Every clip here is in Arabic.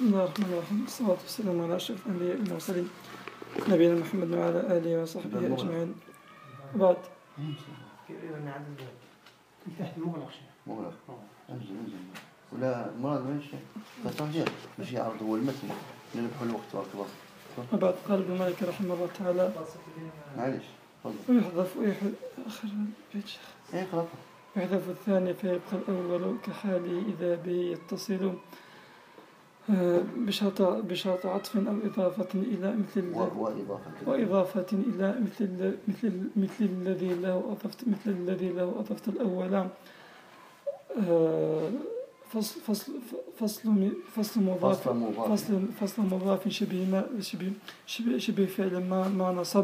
بسم الله الرحمن الرحيم، والصلاة والسلام على أشرف الأنبياء والمرسلين نبينا محمد وعلى آله وصحبه أجمعين. وبعد. مغلق. انزل ولا المراد ماشي فتنجير مش يعرض هو المتن نربح الوقت تبارك الله. وبعد قال ابن مالك رحمه الله تعالى معليش ويحذف آخر البيت يحذف الثاني فيبقى الأول كحاله إذا به يتصل بشرط عطف أو إضافة إلى وإضافة إلى مثل الذي له أضفت الأول. فصل مضاف شبه فعل ما نصب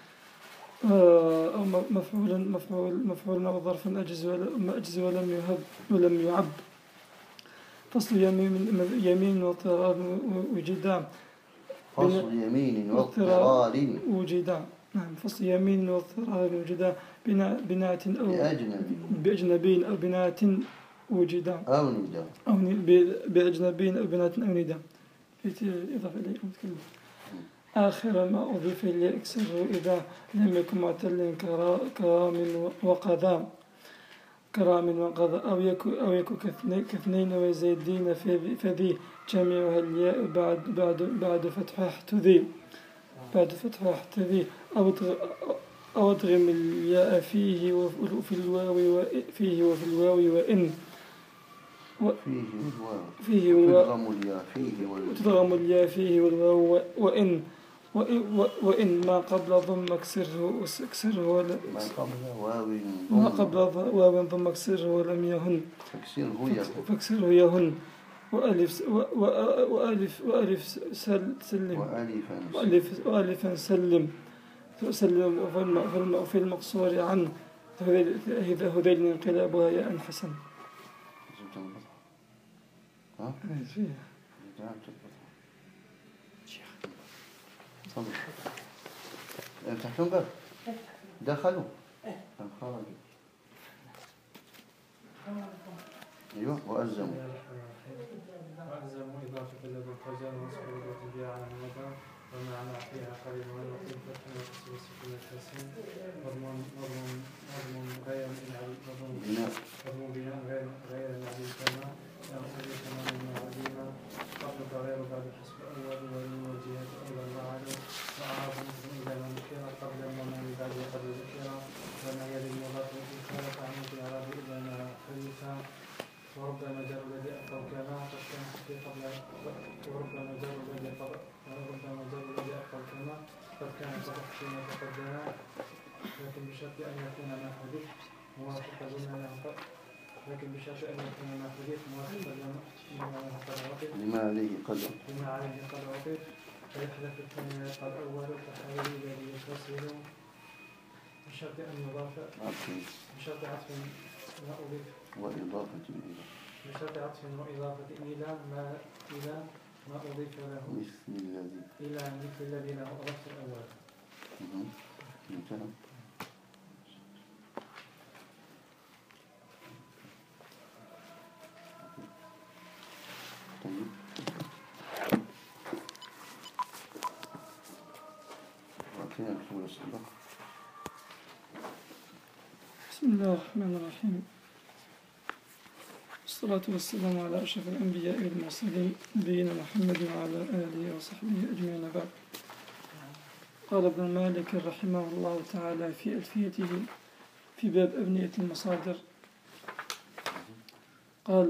أو مفعول أو ظرف أجز ولم يعب. فصل يمين واضطرار وجدا. فصل يمين واضطرار وجدا. نعم، فصل يمين واضطرار وجدا بناءة أو بأجنبي أو بناءة وجدا أو بأجنبي أو بناءة أو ندى. إضافة إليه متكلم. آخر ما أضيف إليه أكسره إذا لم يكن معتل كرام وقضى أو يكون كاثنين وزيدين فذي جميعها الياء بعد فتحها احتذي أو ادغم الياء فيه وفي الواو وإن وتدغم الياء فيه والواو وإن ما قبل ضم اكسره ما قبل واو ضم اكسره ولم يهن فاكسره يهن وألف سلم في المقصور عن هذيل انقلابها يا حسن. تحتم باب دخلوا أيوة وألزموا إضافة لدى القجال وصفر وتبيع على المدى ومعنى فيها قريب من وقت فتح وقصر السكون التاسين مضمون غير بناء غير العديد كما يأخذ كمان من عديما قبل غير بعد حسب أول والوجهات أيضا معلوم وأعرض مثل إذا ما ذكر قبل المنام بعد قبل ذكر وما يلي المضاف والإنكار فعمل في العرب إذا ما خلفا وربما جر الذي أقل كما قد كان في قبل وربما جر الذي أقل كما قد كان فيما تقدم لكن بشرط أن يكون ما حدث موافقا لما عليه قدر فيحذف الثاني ويبقى الأول كحاله الذي يتصل بشرط أن يضاف بشرط عطف وإضافة إلى ما أضيف له مثل الذي له أضفت الأول. بسم الله الرحمن الرحيم، والصلاة والسلام على أشرف الأنبياء والمرسلين نبينا محمد وعلى آله وصحبه أجمعين. بعد. قال ابن مالك رحمه الله تعالى في ألفيته في باب أبنية المصادر قال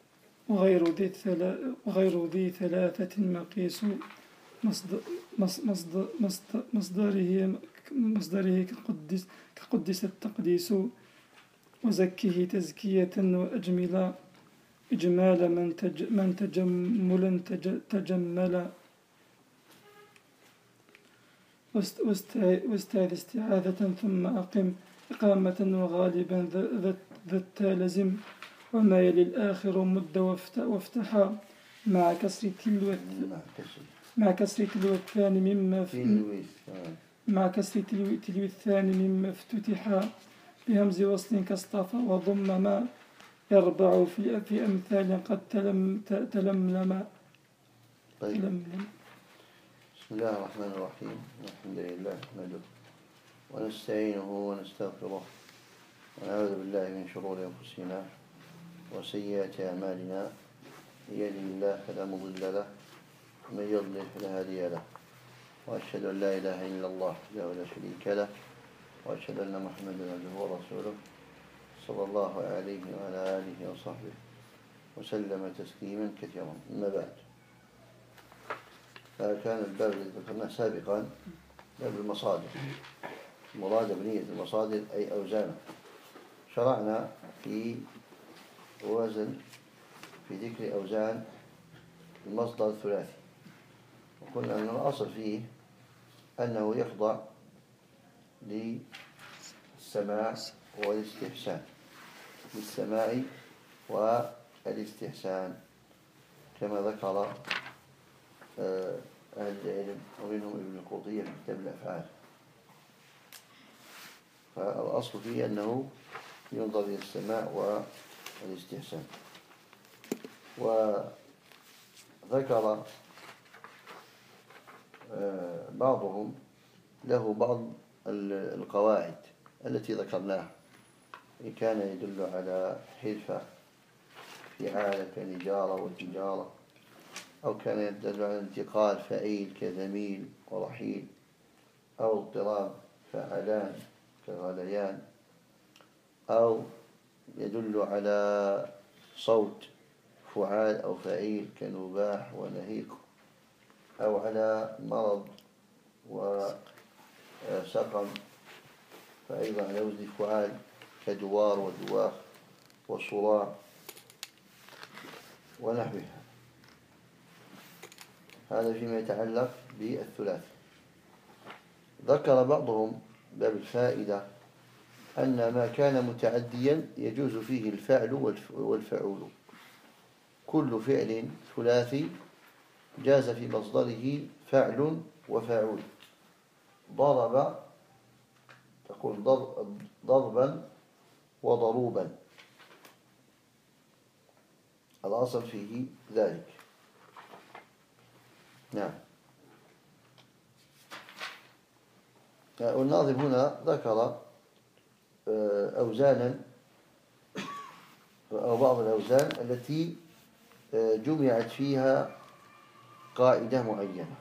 وغير ذي ثلاثة مقيس مصدره كقدس التقديس وزكه تزكية وأجملا إجمال من تجملا تجمل واستعذ استعاذة ثم أقم إقامة وغالبا ذا التالزم وما يلي الآخر مد وافتحا مع كسر الثاني مما افتتحا بهمز وصل كاصطفى وضم ما يربع في أمثال قد تلملما طيب. بسم الله الرحمن الرحيم. الحمد لله نحمده ونستعينه ونستغفره ونعوذ بالله من شرور أنفسنا وسيئات أعمالنا. من يهده الله فلا مضل له ومن يضلل فلا هادي له، وأشهد أن لا إله إلا الله وحده لا شريك له، وأشهد أن محمدا عبده ورسوله صلى الله عليه وعلى آله وصحبه وسلم تسليما كثيرا. أما بعد، فكان الباب الذي ذكرناه سابقا باب المصادر. مراد بنية المصادر أي أوزانه. شرعنا في ذكر أوزان المصدر الثلاثي، وقلنا أن الأصل فيه أنه يخضع للسماع والاستحسان، للسماع والاستحسان كما ذكر أهل العلم ومنهم ابن القرطي في كتاب الأفعال. فالأصل فيه أنه ينظر إلى السماع والاستحسان. وذكر بعضهم له بعض القواعد التي ذكرناها، إن كان يدل على حرفة فعالة كنجارة وتجارة، أو كان يدل على انتقال فعيل كذميل ورحيل، أو اضطراب فعلان كغليان، أو يدل على صوت فعال أو فعيل كنباح ونهيق، أو على مرض وسقم فأيضا على وزن فعال كدوار ودواخ وصراع ونحوها. هذا فيما يتعلق بالثلاث. ذكر بعضهم باب الفائدة أن ما كان متعديا يجوز فيه الفعل والفعول. كل فعل ثلاثي جاز في مصدره فعل وفاعول. ضرب تقول ضربا وضروبا، الأصل فيه ذلك. نعم. والناظم هنا ذكر أوزانا أو بعض الأوزان التي جمعت فيها قاعدة معينة.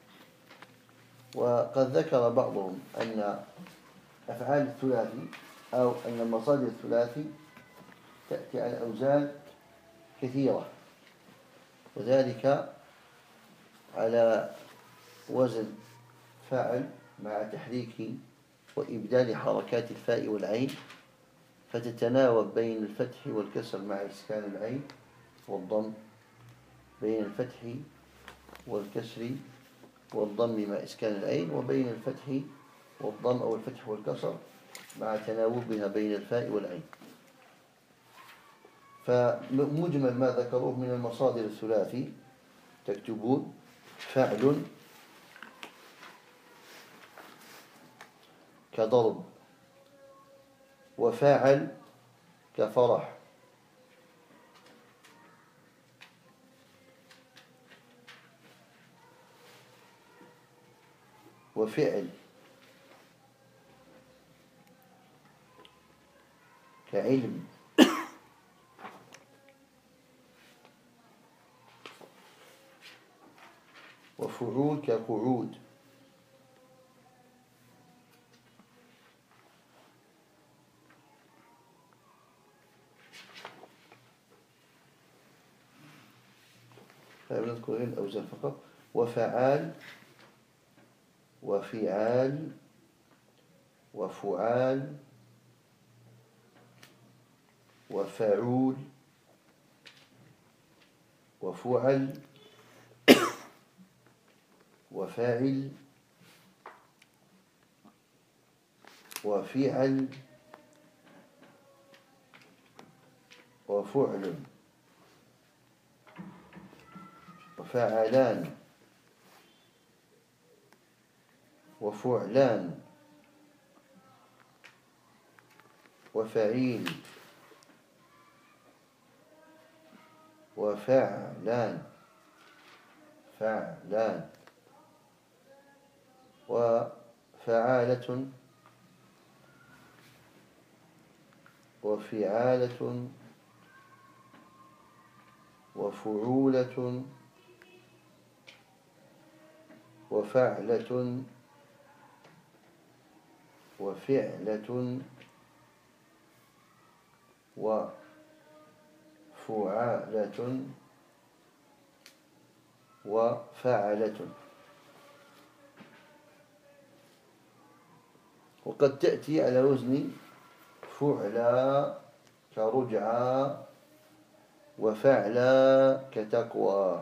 وقد ذكر بعضهم أن أفعال الثلاثي أو أن المصادر الثلاثي تأتي على أوزان كثيرة، وذلك على وزن فاعل مع تحريك وإبدال حركات الفاء والعين، فتتناوب بين الفتح والكسر مع إسكان العين والضم، بين الفتح والكسر والضم مع إسكان العين، وبين الفتح والضم أو الفتح والكسر مع تناوبها بين الفاء والعين. فمجمل ما ذكروه من المصادر الثلاثي تكتبون فعل كضرب، وفاعل كفرح، وفعل كعلم، وفعول كقعود، فنذكر هنا الأوزان فقط. وفعال وفعال وفعال وفعول وفعل وفاعل وفعل وفعل وفعلان وفعلان وفعيل وفعلان فعلان وفعالة وفعالة وفعولة وفعلة وفعلة وفعالة وفعلة. وقد تأتي على وزن فعلا كرجعا وفعلا كتقوى.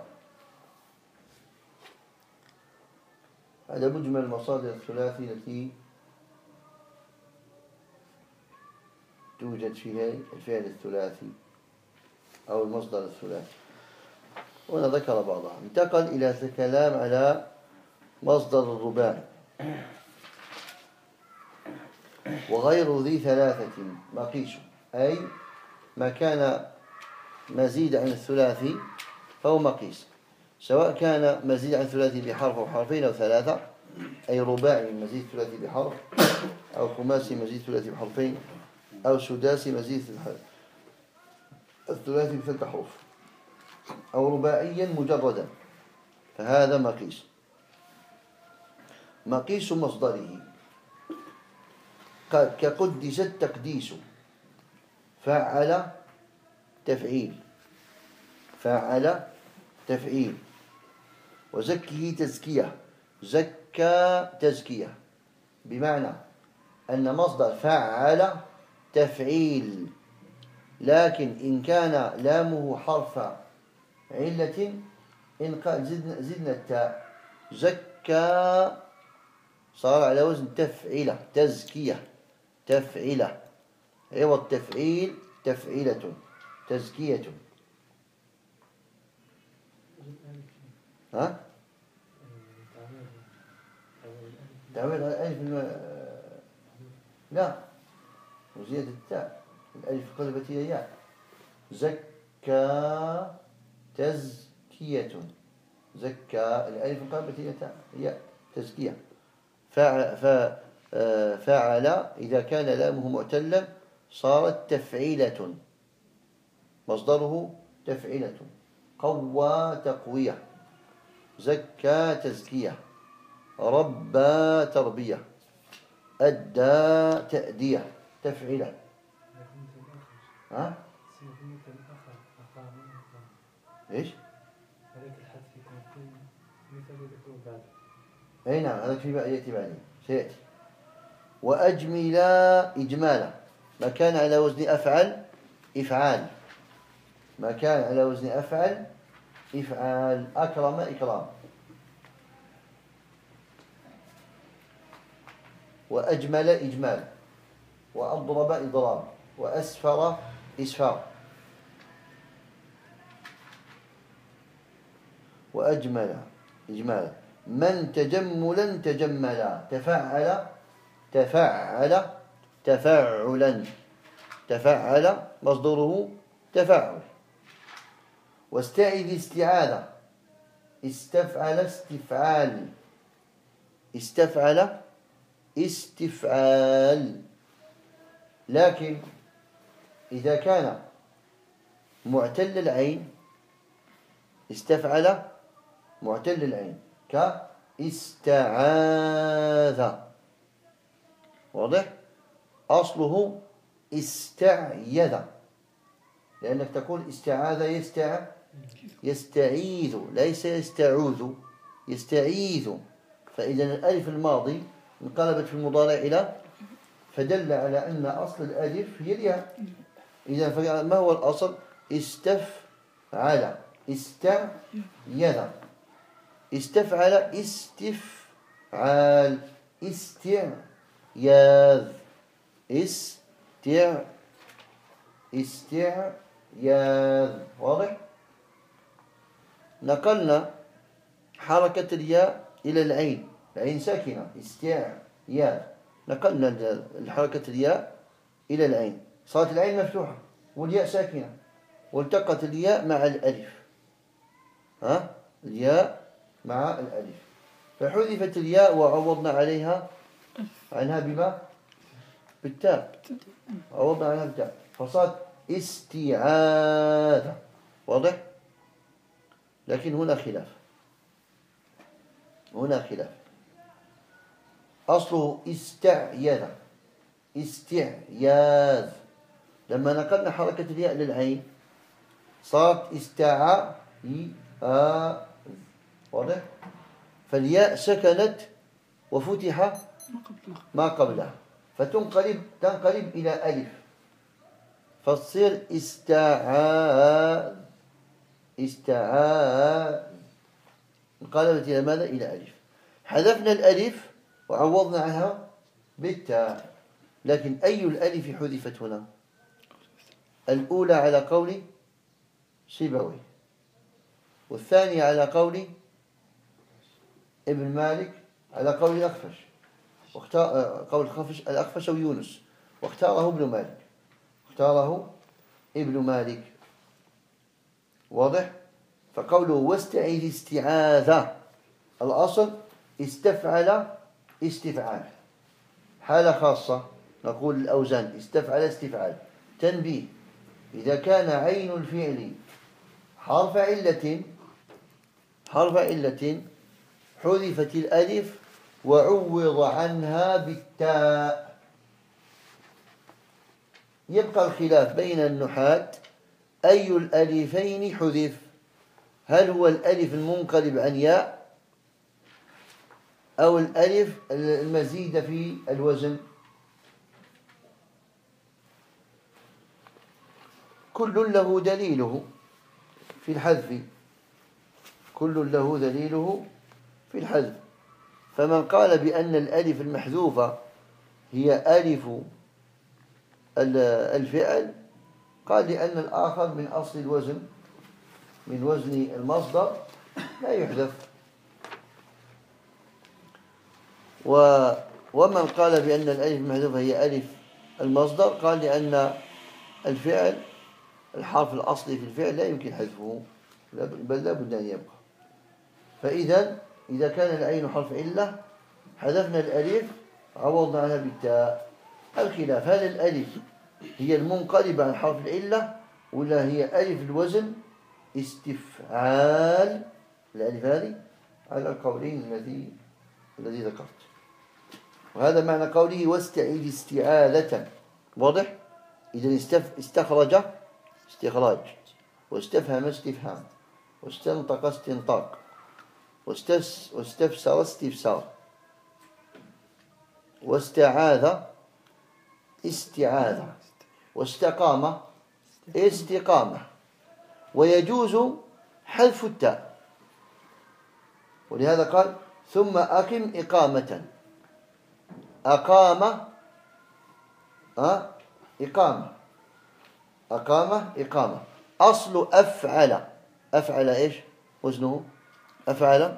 هذا مجمل المصادر الثلاثي التي توجد فيها الفعل الثلاثي أو المصدر الثلاثي، وأنا ذكر بعضها. انتقل إلى الكلام على مصدر الرباعي. وغير ذي ثلاثة مقيس، أي ما كان مزيد عن الثلاثي فهو مقيس، سواء كان مزيد عن الثلاثي بحرف أو حرفين أو ثلاثة، أي رباعي مزيد الثلاثي بحرف، أو خماسي مزيد الثلاثي بحرفين، أو سداسي مزيد الثلاثي بثلاث حروف، أو رباعيا مجردا، فهذا مقيس. مقيس مصدره كقدس التقديس، فعل تفعيل، فعل تفعيل. وزكه تزكية، زكى تزكية، بمعنى أن مصدر فعل تفعيل، لكن إن كان لامه حرف علة إن قال زدنا التاء زكى صار على وزن تفعيلة، تزكية تفعيلة، عوض تفعيل تفعيلة، تزكية. ها؟ تعويض الألف لا، وزيادة التاء، الألف قلبت إلى ياء، زكى تزكية، زكى الألف قلبت إلى تاء ياء، تزكية. فعل إذا كان لامه معتلا صارت تفعيلة، مصدره تفعيلة. قوى تقوية، زكى تزكية، ربى تربية، أدى تأدية، تفعيلة. ها؟ إيش؟ أي نعم، هذا في يأتي بعدين سيأتي. وأجملا إجمالا، ما كان على وزن أفعل إفعال، ما كان على وزن أفعل إفعال. أكرم إكرام. وأجمل إجمال، وأضرب إضراب، وأسفر إسفار. وأجمل إجمالا. من تجملا تجملا، تفعل تفعل تفعلا، تفعل مصدره تفعل. واستعذ استعاذة، استفعل استفعال، استفعل استفعال. لكن إذا كان معتل العين استفعل معتل العين، كاستعاذ، واضح؟ أصله استعيذ، لأنك تقول استعاذ يستعيذ، ليس يستعوذ، يستعيذ. فإذا الألف الماضي انقلبت في المضارع إلى، فدل على أن أصل الألف هي الياء. إذا ما هو الأصل؟ استفعل استعيذ، استفعل استفعال، استعياذ استعياذ. واضح؟ نقلنا حركة الياء إلى العين، العين ساكنة، استعياذ، نقلنا الحركة الياء إلى العين، صارت العين مفتوحة والياء ساكنة، والتقت الياء مع الألف. الياء مع الألف، فحذفت الياء وعوضنا عليها عنها بما؟ بالتاء، عوضنا عنها بالتاء فصارت استعاذة. واضح؟ لكن هنا خلاف، أصله استعياذ، استعياذ، لما نقلنا حركة الياء للعين صارت استعاذ. واضح؟ فالياء سكنت وفتح ما قبلها تنقلب إلى ألف فتصير استعاذ، انقلبت إلى ماذا؟ إلى ألف. حذفنا الألف وعوضنا عنها بالتاء. لكن أي الألف حذفت هنا؟ الأولى على قول سيبوي، والثانية على قول ابن مالك، على قول الأخفش، قول الأخفش ويونس، واختاره ابن مالك. واضح؟ فقوله واستعيذ استعاذة، الأصل استفعل استفعال، حالة خاصة نقول الأوزان استفعل استفعال. تنبيه: إذا كان عين الفعل حرف علة حذفت الألف وعوض عنها بالتاء. يبقى الخلاف بين النحاة أي الألفين حذف، هل هو الألف المنقلب عن ياء أو الألف المزيدة في الوزن؟ كل له دليله في الحذف، فمن قال بأن الألف المحذوفة هي ألف الفعل قال لأن الآخر من أصل الوزن، من وزن المصدر لا يحذف. ومن قال بأن الألف المحذوفة هي ألف المصدر قال لأن الفعل الحرف الأصلي في الفعل لا يمكن حذفه، بل لا بد أن يبقى. فإذا إذا كان العين حرف علة حذفنا الألف عوضنا عنها بالتاء. الخلاف: هل الألف هي المنقلبة عن حرف العلة ولا هي ألف الوزن استفعال؟ الألف هذه على القولين الذي ذكرت. وهذا معنى قوله واستعيذ استعاذة. واضح؟ إذا استخرج استخراج، واستفهم استفهام، واستنطق استنطاق، واستفسر استفسار، واستعاذ استعاذة، واستقام استقامة. ويجوز حذف التاء، ولهذا قال ثم أقم إقامة. أقام إقامة. أصل أفعل إيش وزنه؟ أفعل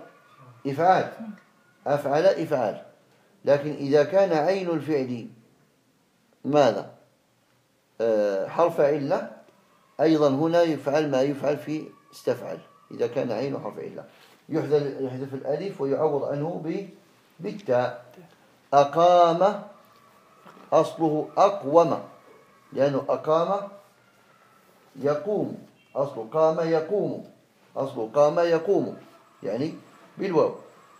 إفعال. لكن إذا كان عين الفعل ماذا؟ حرف علة، أيضا هنا يفعل ما يفعل في استفعل. إذا كان عين حرف علة يحذف الألف ويعوض عنه بالتاء. أقام أصله أقوم، لأنه أقام يقوم، أصل قام يقوم يعني بالواو.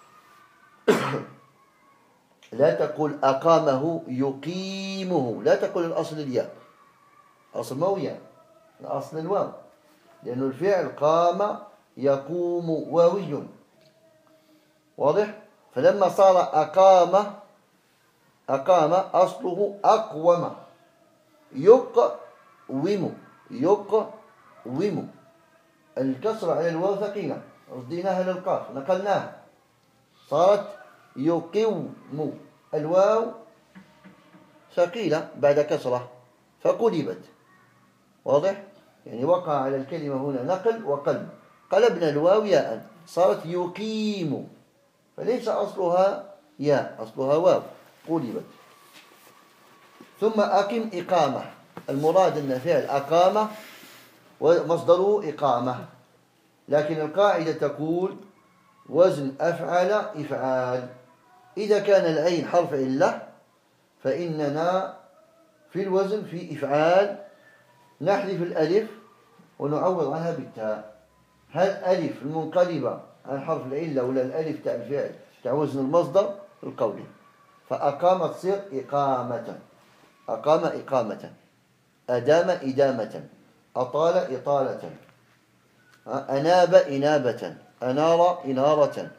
لا تقول أقامه يقيمه، لا تقول الأصل الياء، أصل ما هو ياء، الأصل الواو، لأن الفعل قام يقوم واوي. واضح؟ فلما صار أقام أصله أقوم يقوم. الكسر على الواو ثقيلة، رديناها للقاف نقلناها صارت يقوم. الواو ثقيلة بعد كسرة فقلبت. واضح؟ يعني وقع على الكلمة هنا نقل وقلب، قلبنا الواو ياء صارت يقيم، فليس أصلها ياء، أصلها واو قلبت. ثم أقم إقامة، المراد أن فعل أقام ومصدره إقامة، لكن القاعدة تقول وزن أفعل إفعال. إذا كان العين حرف علة فإننا في الوزن في إفعال نحذف الألف ونعوض عنها بالتاء. هل ألف المنقلبة عن حرف العلة ولا الألف تاء الفعل تاع وزن المصدر القولي؟ فأقام تصير إقامة، أقام إقامة، أدام إدامة، أطال إطالة، أناب إنابة، أنار إنارة.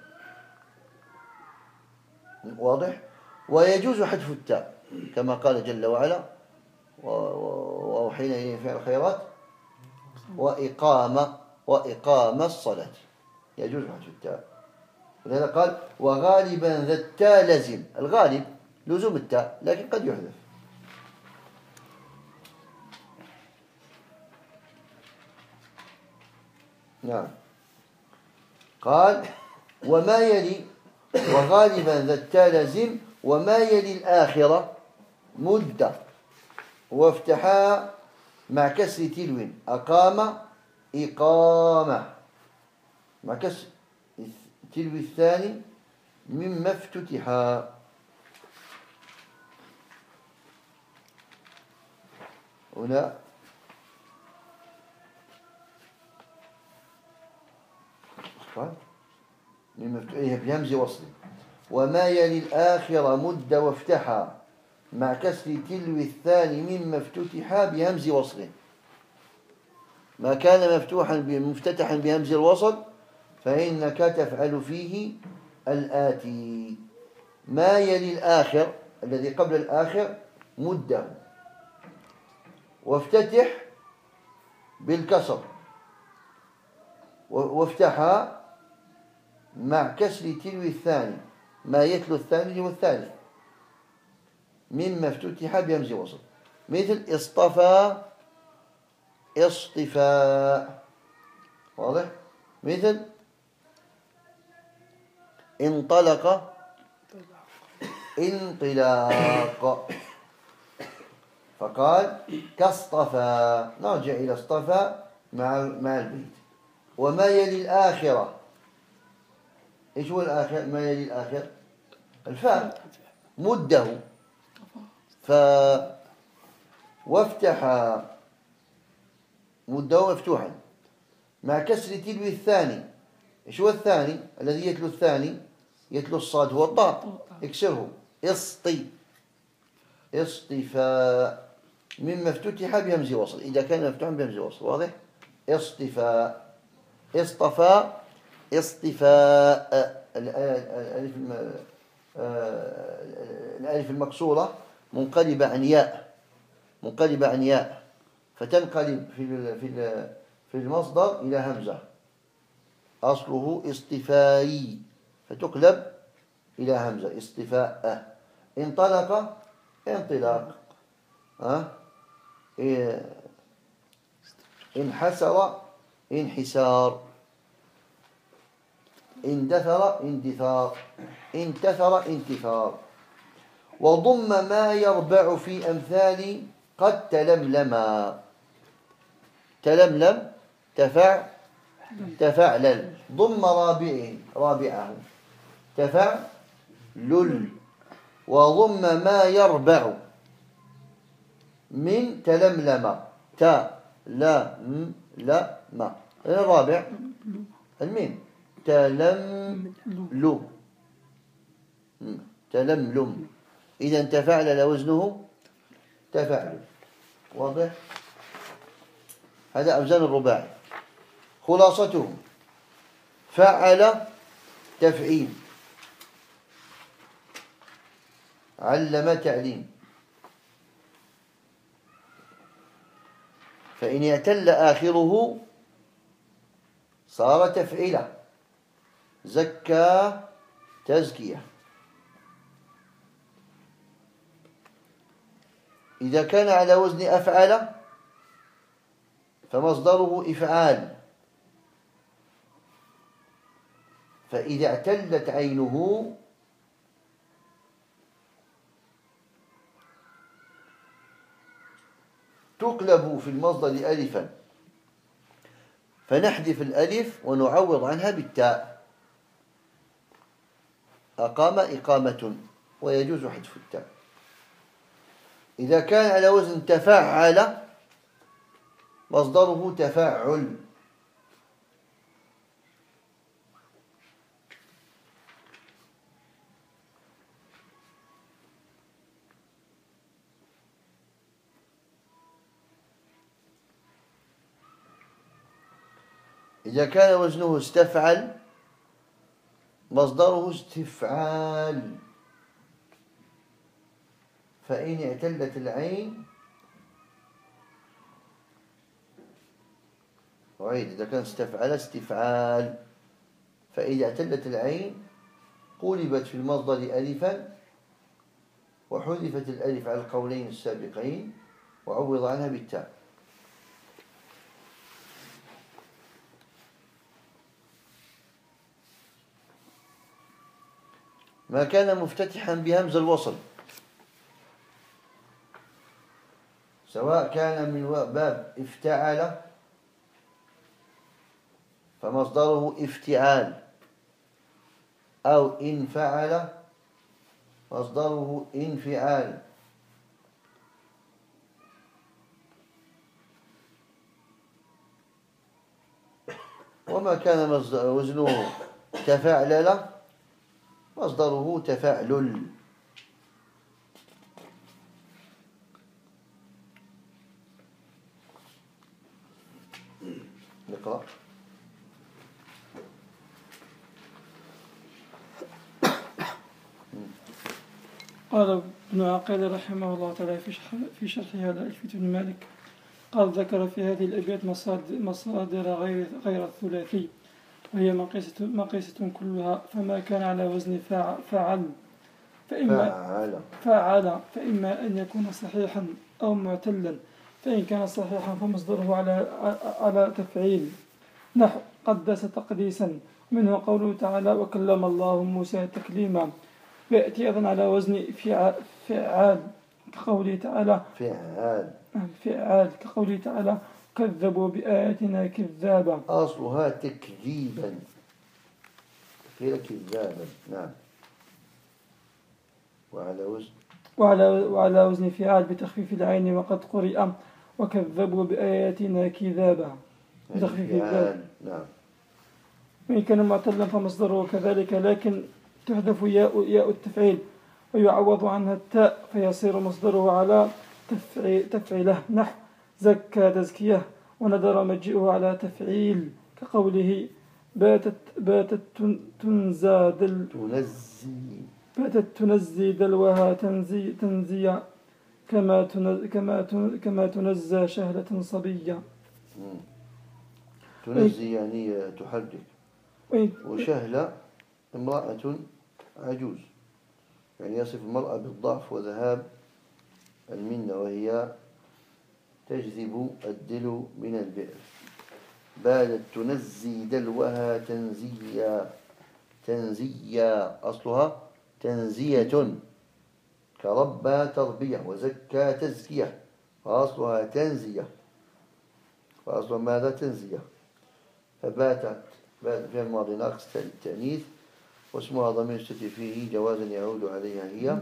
واضح؟ ويجوز حذف التاء كما قال جل وعلا وأوحينا إليه فعل الخيرات وإقام الصلاة، يجوز حذف التاء. ولهذا قال وغالبا ذا التاء لزم، الغالب لزوم التاء لكن قد يحذف. نعم. قال وما يلي وغالبا ذا التاء لزم وما يلي الآخرة مدة وافتحا مع كسر تلو أقام إقامة مع كسر تلو الثاني مما افتتحا. هنا مما افتتحا بهمز وصل. وما يلي الآخرة مد وافتحا مع كسر تلو الثاني مما افتتحا بهمز وصل. ما كان مفتتحا بهمز الوصل فإنك تفعل فيه الآتي. ما يلي الآخر الذي قبل الآخر مده وافتتح بالكسر وافتحا مع كسر تلو الثاني ما يتلو الثاني والثالث مما افتتح بهمز وصل. مثل اصطفى اصطفاء. واضح؟ مثل انطلق انطلاق. فقال كاصطفى. نرجع إلى اصطفى مع البيت. وما يلي الآخرة، إيش هو الآخر؟ ما يلي الآخر الفاء مده وافتح مده مفتوحا مع كسر تلو الثاني. إيش هو الثاني الذي يتلو الثاني؟ يتلو الصاد هو الطاء، اكسره اصطفاء مما افتتح بهمز وصل إذا كان مفتوحا بهمز وصل. واضح؟ اصطفاء اصطفى اصطفاء. الألف المكسورة منقلبة عن ياء فتنقلب في المصدر إلى همزة أصله اصطفائي فتقلب إلى همزة اصطفاء. انطلق انطلاق. انحسر انحسار. اندثر اندثار. انتثر انتثار. وضم ما يربع في أمثال قد تلملما. تلملم تفعلل. ضم رابعه تفعلل. وضم ما يربع من تلملم تلملم. الرابع الميم تلملم. إذا تفعلل وزنه تفعل. واضح؟ هذا أوزان الرباعي. خلاصته فعل تفعيل، علم تعليم. فإن اعتل آخره صار تفعيله. زكى تزكية. إذا كان على وزن أفعل فمصدره إفعال. فإذا اعتلت عينه تقلب في المصدر ألفا فنحذف الألف ونعوض عنها بالتاء. أقام إقامة، ويجوز حذف التاء. إذا كان على وزن تفعل مصدره تفعل. إذا كان وزنه استفعل مصدره استفعال، فإن اعتلت العين وعيد. إذا كان استفعل استفعال، فإذا اعتلت العين قلبت في المصدر ألفا، وحذفت الألف على القولين السابقين، وعوض عنها بالتاء. ما كان مفتتحا بهمز الوصل، سواء كان من باب افتعل فمصدره افتعال، أو إن فعل مصدره انفعال. وما كان وزنه تفعلل مصدره تفعلل. نقرأ. قال ابن عقيل رحمه الله تعالى في شرحها لألفية بن مالك، قال ذكر في هذه الأبيات مصادر غير الثلاثي، وهي مقيسة كلها، فما كان على وزن فعل فإما أن يكون صحيحا أو معتلا، فإن كان صحيحا فمصدره على تفعيل، نحو قدس تقديسا، منه قوله تعالى وكلم الله موسى تكليما. ويأتي أيضا على وزن فعال كقوله تعالى كقوله تعالى كذبوا بآياتنا كذابا، أصلها تكذيبا كذابا. نعم. وعلى وزن فعال بتخفيف العين، وقد قرئ وكذبوا بآياتنا كذابا بتخفيف العين. نعم. وإن كان معتلا فمصدره كذلك، لكن تحذف ياء التفعيل ويعوض عنها التاء، فيصير مصدره على تفعيله، نحو زكى تزكية، وندر مجيئه على تفعيل كقوله باتت تنزي دلوها تنزيا، كما تنزى شهلة صبية. تنزي يعني تحرك. وشهلة امرأة عجوز، يعني يصف المرأة بالضعف وذهاب المنة، وهي تجذب الدلو من البئر. بادت تنزي دلوها تنزيا أصلها تنزية، كربى تربية، وزكى تزكية، فأصلها تنزية، فأصلها ماذا؟ تنزية. فباتت في الماضي ناقص التأنيث، واسمها ضمير يستتر فيه جوازا يعود عليها هي.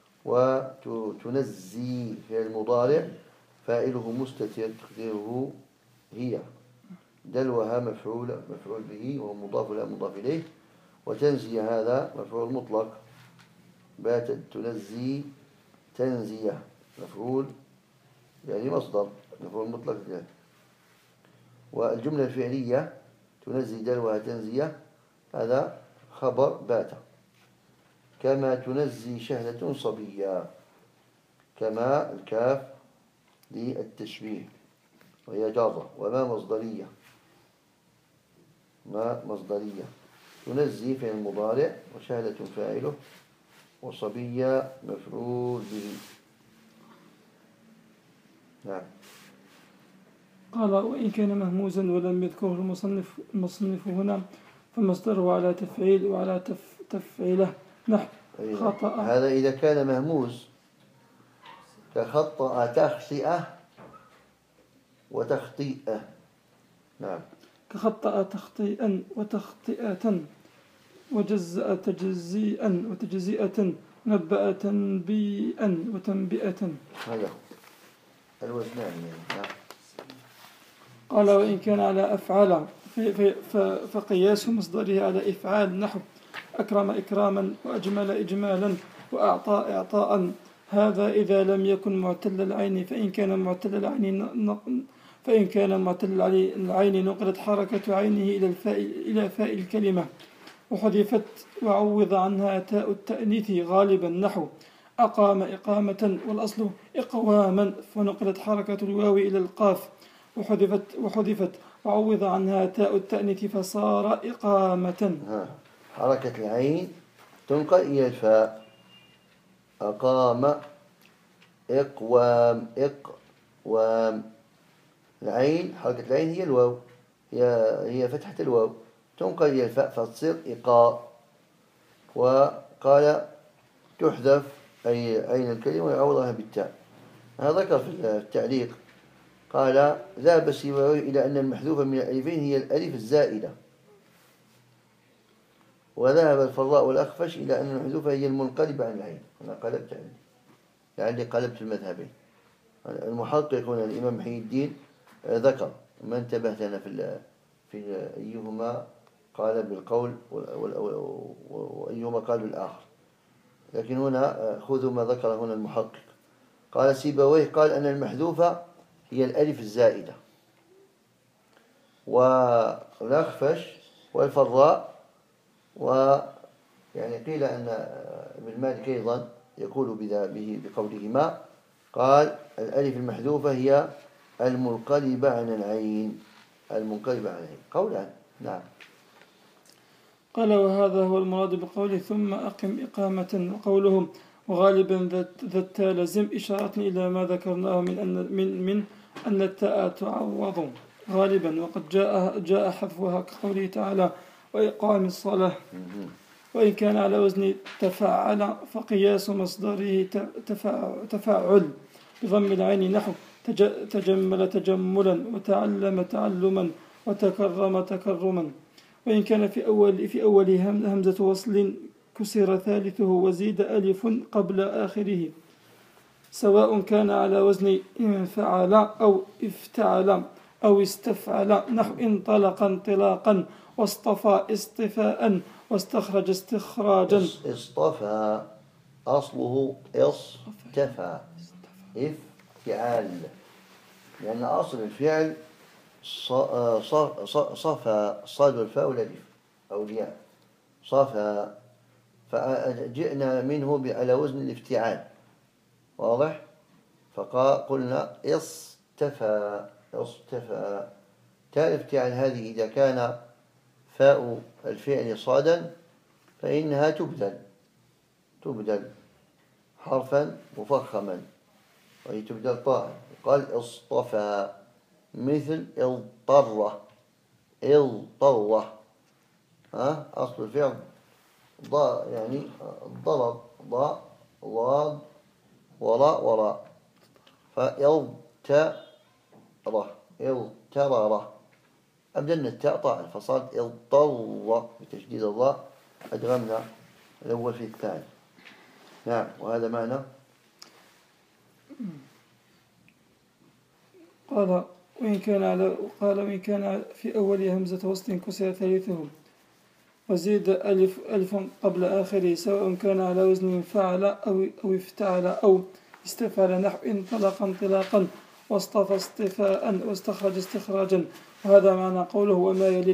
وتنزي في المضارع فاعله مستتر تقديره هي، دلوها مفعول به ومضاف لا مضاف إليه، وتنزي هذا مفعول مطلق. باتت تنزي تنزية مفعول يعني مصدر مفعول مطلق ذلك. والجملة الفعلية تنزي دلوها تنزية هذا خبر بات، كما تنزي شهلة صبية، كما الكاف للتشبيه وهي جارة. وما مصدرية تنزي في المضارع، وشهلة فاعله، وصبية مفعول به. نعم. قال وإن كان مهموزا ولم يذكره المصنف هنا، فمصدره على تفعيل وعلى تفعيله، نحو خطأ. هذا إذا كان مهموز، كخطأ تخطئة وتخطئة. نعم. كخطأ تخطئا وتخطئة، وجزأ تجزيئا وتجزئة، نبأ تنبيئا وتنبئة. هذا الوزنان. قال وإن كان على أفعال فقياس مصدره على إفعال، نحو أكرم إكراما وأجمل إجمالا وأعطى إعطاء. هذا إذا لم يكن معتل العين، فإن كان معتل العين نقلت حركة عينه إلى فاء الكلمة وحذفت وعوض عنها تاء التأنيث غالبا، نحو أقام إقامة والأصل إقواما، فنقلت حركة الواو إلى القاف وحذفت وعوض عنها تاء التأنيث فصار إقامة. حركة العين تنقل إلى الفاء. أقام إقوام العين، حركة العين هي الواو، هي فتحة الواو، تنقل إلى الفاء فتصير إقاء. وقال تحذف أي عين الكلمة ويعوضها بالتاء. هذا ذكر في التعليق، قال ذهب سيبويه إلى أن المحذوفة من الألفين هي الألف الزائدة، وذهب الفراء والأخفش إلى أن المحذوفة هي المنقلبة عن العين. أنا قلبت يعني قلبت المذهبين. المحقق هنا الإمام محي الدين ذكر، ما انتبهت أنا في أيهما قال بالقول وأيهما قال بالآخر، لكن هنا خذوا ما ذكر هنا المحقق. قال سيبويه قال أن المحذوفة هي الألف الزائدة، والأخفش والفراء، ويعني قيل أن ابن مالك أيضا يقول بقولهما، قال الألف المحذوفة هي المنقلبة عن العين، قولان. نعم. قال وهذا هو المراد بقوله ثم أقم إقامة، وقولهم وغالبا ذا التاء لازم إشارة إلى ما ذكرناه من أن التاء تعوض غالبا، وقد جاء حذفها كقوله تعالى وإقام الصلاة. وإن كان على وزن تفاعل فقياس مصدره تفاعل بضم العين، نحو تجمل تجملا وتعلم تعلما وتكرم تكرما. وإن كان في أول همزة وصل كسر ثالثه وزيد ألف قبل آخره، سواء كان على وزن فعل أو افتعل أو استفعل، نحو انطلق انطلاقا واصطفى اصطفاء واستخرج استخراجا. اصطفى أصله اصطفى افتعال، لأن أصل الفعل صفى، صاد والفاء والالف أو الياء، صفى، فجئنا منه على وزن الافتعال، واضح؟ فقلنا اصطفى. تاء الافتعال هذه إذا كان فاء الفعل صادا فإنها تبدل حرفا مفخما، وهي تبدل طاء. قال اصطفى، مثل اضطر أصل الفعل ضاء، يعني ضرب، ضاء ضاد وراء، فاضطر أبدلنا التاء طاء فصارت اضطر بتشديد الضاء، أدغمنا الأول في الثاني. نعم. وهذا معنى. قال وإن كان في أول همزة وصل كسر ثالثه وزيد ألف قبل آخره، سواء كان على وزن فعل أو افتعل أو استفعل، نحو انطلق انطلاقا واصطفى اصطفاء واستخرج استخراجا. وهذا معنى قوله وما يلي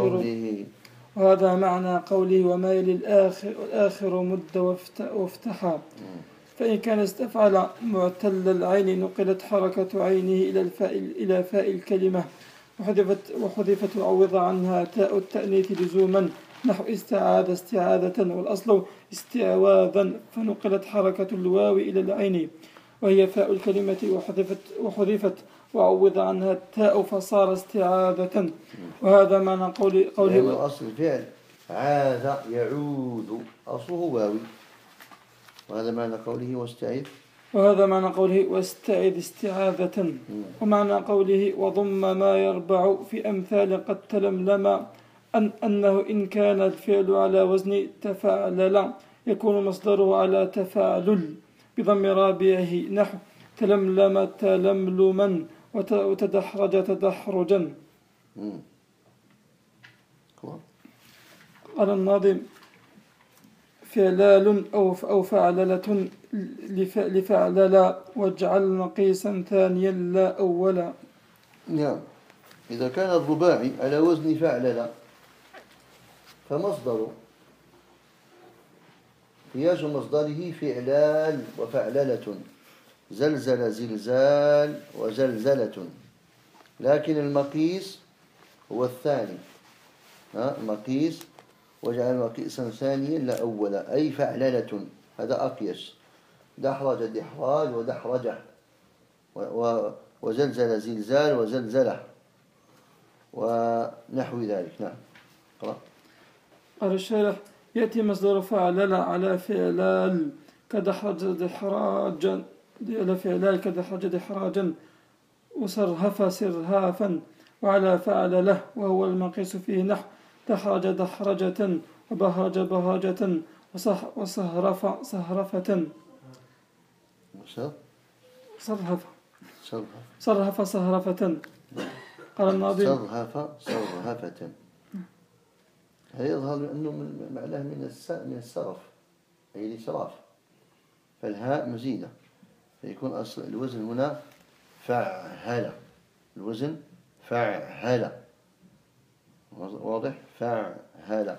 الآخر مد وافتحا. فإن كان استفعل معتل العين نقلت حركة عينه إلى فاء الكلمة وحذفت وعوض عنها تاء التأنيث لزوما، نحو استعاذ استعاذة والأصل استعواذا، فنقلت حركة الواو إلى العين وهي فاء الكلمة وحذفت وعوض عنها التاء فصار استعاذة. وهذا معنى قوله أصل الفعل عاذ يعوذ أصله واوي، وهذا معنى قوله واستعذ استعاذة. ومعنى قوله وضم ما يربع في أمثال قد تلملم أنه إن كان الفعل على وزن تفعلل يكون مصدره على تفاعل بضم رابعه نحو تلملم تلملما وتدحرج تدحرجا. قال الناظم فعلال أو فعللة لفعلل واجعل مقيسا ثانيا لا أولا. نعم. إذا كان الرباعي على وزن فعلل فمصدره قياس مصدره فعلال وفعللة زلزل زلزال وزلزلة، لكن المقيس هو الثاني. المقيس واجعل مقيسا ثانيا لا أولا، أي فعللة، هذا أقيس. دحرج دحراج ودحرجه، وزلزل زلزال وزلزله ونحو ذلك. نعم. قال الشارح يأتي مصدر فعلل على فعلال كدحرج دحراجا على فعلال كدحرج دحراجا وصرهف سرهافا، وعلى فعل له وهو المقيس فيه نحو دحرج دحرجة وبهرج بهرجة وصهرف صهرفة. صرهف صهرفة. قال الناظم صرهف صرهفة، هذا يظهر أنه من معناه من الصرف أي الإسراف، فالهاء مزيدة فيكون أصل الوزن هنا فعل، الوزن فعل، واضح؟ فعل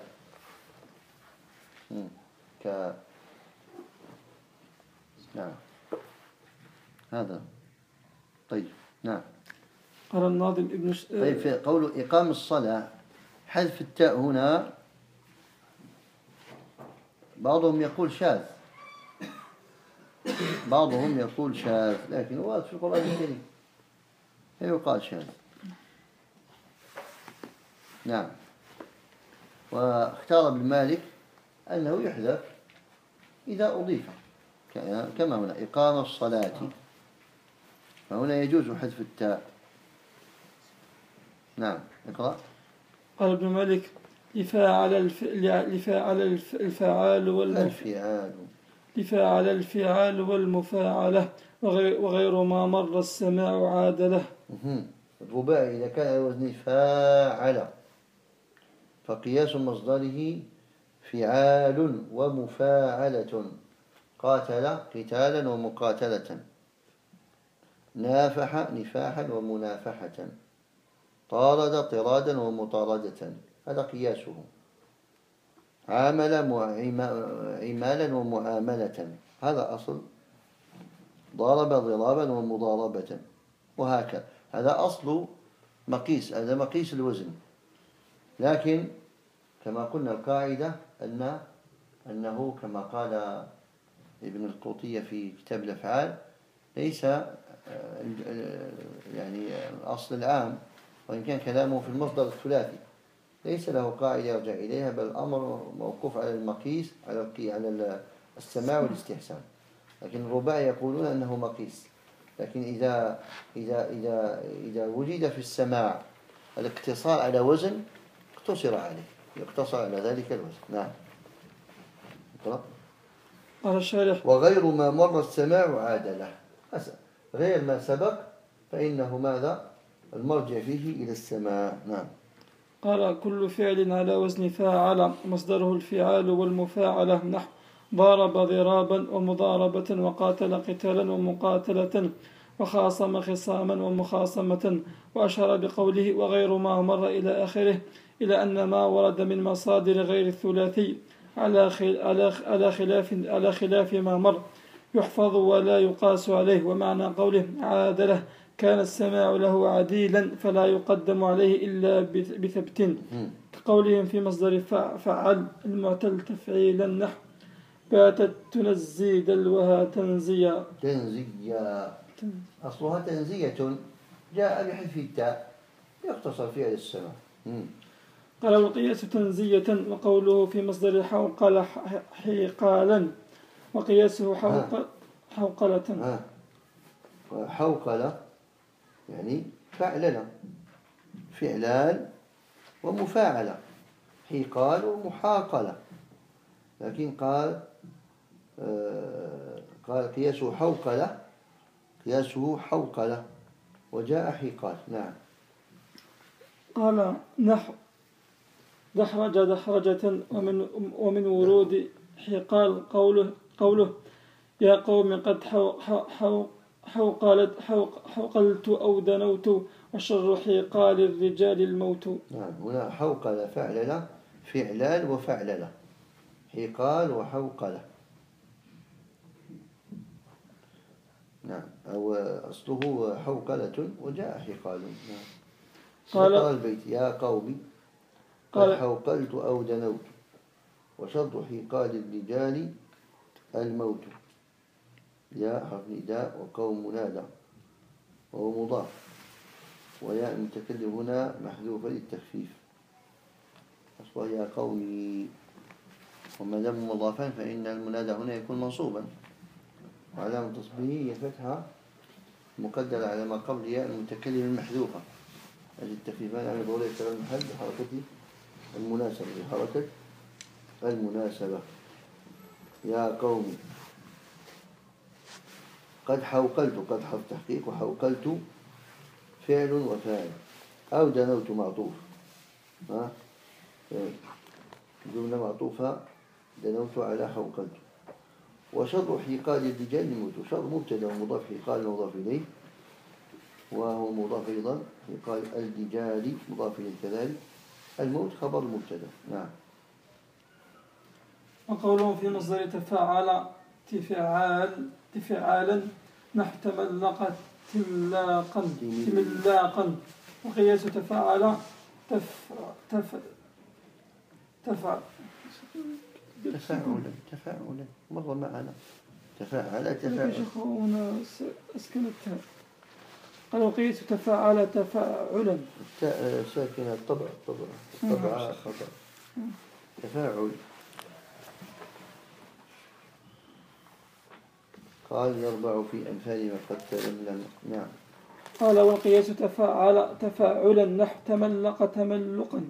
نعم هذا. طيب. نعم. قال الناظم ابن طيب في قول إقام الصلاة حذف التاء هنا بعضهم يقول شاذ، بعضهم يقول شاذ، لكن هو في القرآن الكريم يقال شاذ. نعم. واختار ابن مالك أنه يحذف إذا أضيف، كما هنا إقام الصلاة، فهنا يجوز حذف التاء. نعم. اقرأ. قال ابن مالك لفاعل الفعال والمفاعلة وغير ما مر السماع عادله. الرباعي إذا كان على وزن فاعل فقياس مصدره فعال ومفاعلة، قاتل قتالا ومقاتلة، نافح نفاحا ومنافحة، طارد طرادا ومطاردة، هذا قياسه. عامل عمالا ومعاملة، هذا أصل. ضارب ضرابا ومضاربة، وهكذا. هذا أصل مقيس، هذا مقيس الوزن. لكن كما قلنا القاعدة أنه كما قال ابن القوطية في كتاب الأفعال ليس يعني الأصل العام، وإن كان كلامه في المصدر الثلاثي ليس له قاعدة يرجع إليها، بل الأمر موقوف على المقيس على السماع والاستحسان. لكن الرباعي يقولون أنه مقيس، لكن إذا وجد في السماع الاقتصار على وزن اقتصر عليه، يقتصر على ذلك الوزن. نعم. وغير ما مر السماع عادله، غير ما سبق فإنه ماذا؟ المرجع فيه إلى السماع. نعم. قال كل فعل على وزن فاعل مصدره الفعال والمفاعلة نحو ضارب ضرابا ومضاربة وقاتل قتالا ومقاتلة وخاصم خصاما ومخاصمة، وأشار بقوله وغير ما مر إلى آخره إلى أن ما ورد من مصادر غير الثلاثي على خلاف ما مر يحفظ ولا يقاس عليه. ومعنى قوله عادله كان السماع له عديلا فلا يقدم عليه إلا بثبت، كقولهم في مصدر فعل المعتل تفعيلا نحو باتت تنزي دلوها تنزيا. أصلها تنزية، جاء بحذف التاء يقتصر فيها للسماع. قال القياس تنزية، وقوله في مصدر حوقل حيقالا، وقياسه حوقلة. حوقلة يعني فعلنا، فعلان ومفاعلة، حيقال ومحاقلة، لكن قال قياسه حوقلة وجاء حيقال. نعم. قال نحو دحرجة ومن ورود حيقال قوله يا قوم قد حوقلت أو دنوت وشر حيقال الرجال الموت. نعم. هنا حوقل فعلان وفعللة، حيقال وحوقلة. نعم. أو أصله حوقلة وجاء حيقال. نعم. قال البيت يا قوم قد حوقلت أو دنوت وشر حيقال الرجال الموت. يا حرف نداء وقوم منادى وهو مضاف، ويا المتكلم هنا محذوفة للتخفيف، أصبح يا قومي، وما دام مضافا فإن المنادى هنا يكون منصوبا، وعلامة تصبيه هي فتحة مقدرة على ما قبل يا المتكلم المحذوفة، أجل التخفيفان على ضرورة المحل بحركة المناسبة. يا قومي قد حوقلت، قد حرف تحقيق، وحوقلت فعل وفاعل، أو دنوت معطوف، جملة معطوفة دنوت على حوقلت. وشر حيقال الرجال الموت، شر مبتدا ومضاف، حيقال مضاف إليه وهو مضاف أيضا، حيقال الرجال مضاف إليه كذلك، الموت خبر مبتدا. نعم. وقولهم في مصدر تفعالا نحو تملق تملاقا، وقياس تفاعل تفاعلا مر معنا تفاعل هنا أسكن التاء. قال وقياس تفاعل تفاعلا، التاء ساكنة طبع خطأ، تفاعل. قال يربع في أمثال ما قد تلملم. نعم. قال والقياس تفاعلا نحو تملق تملقا.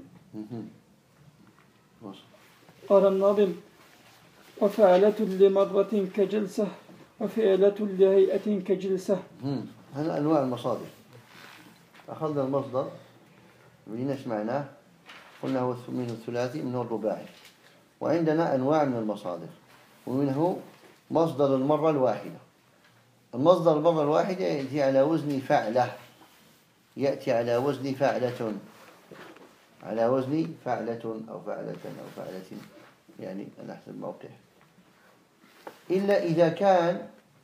قال الناظم وفعلة لمرة كجلسة وفعلة لهيئة كجلسة. هذا أنواع المصادر. أخذنا المصدر وإيش معناه؟ قلنا هو منه الثلاثي منه الرباعي، وعندنا أنواع من المصادر، ومنه مصدر المرة الواحدة. المصدر المرة الواحدة يأتي على وزن فعلة، يأتي على وزن فعلة، على وزن فعلة أو فعلة أو فعلة، يعني على حسب موقعه، إلا إذا كان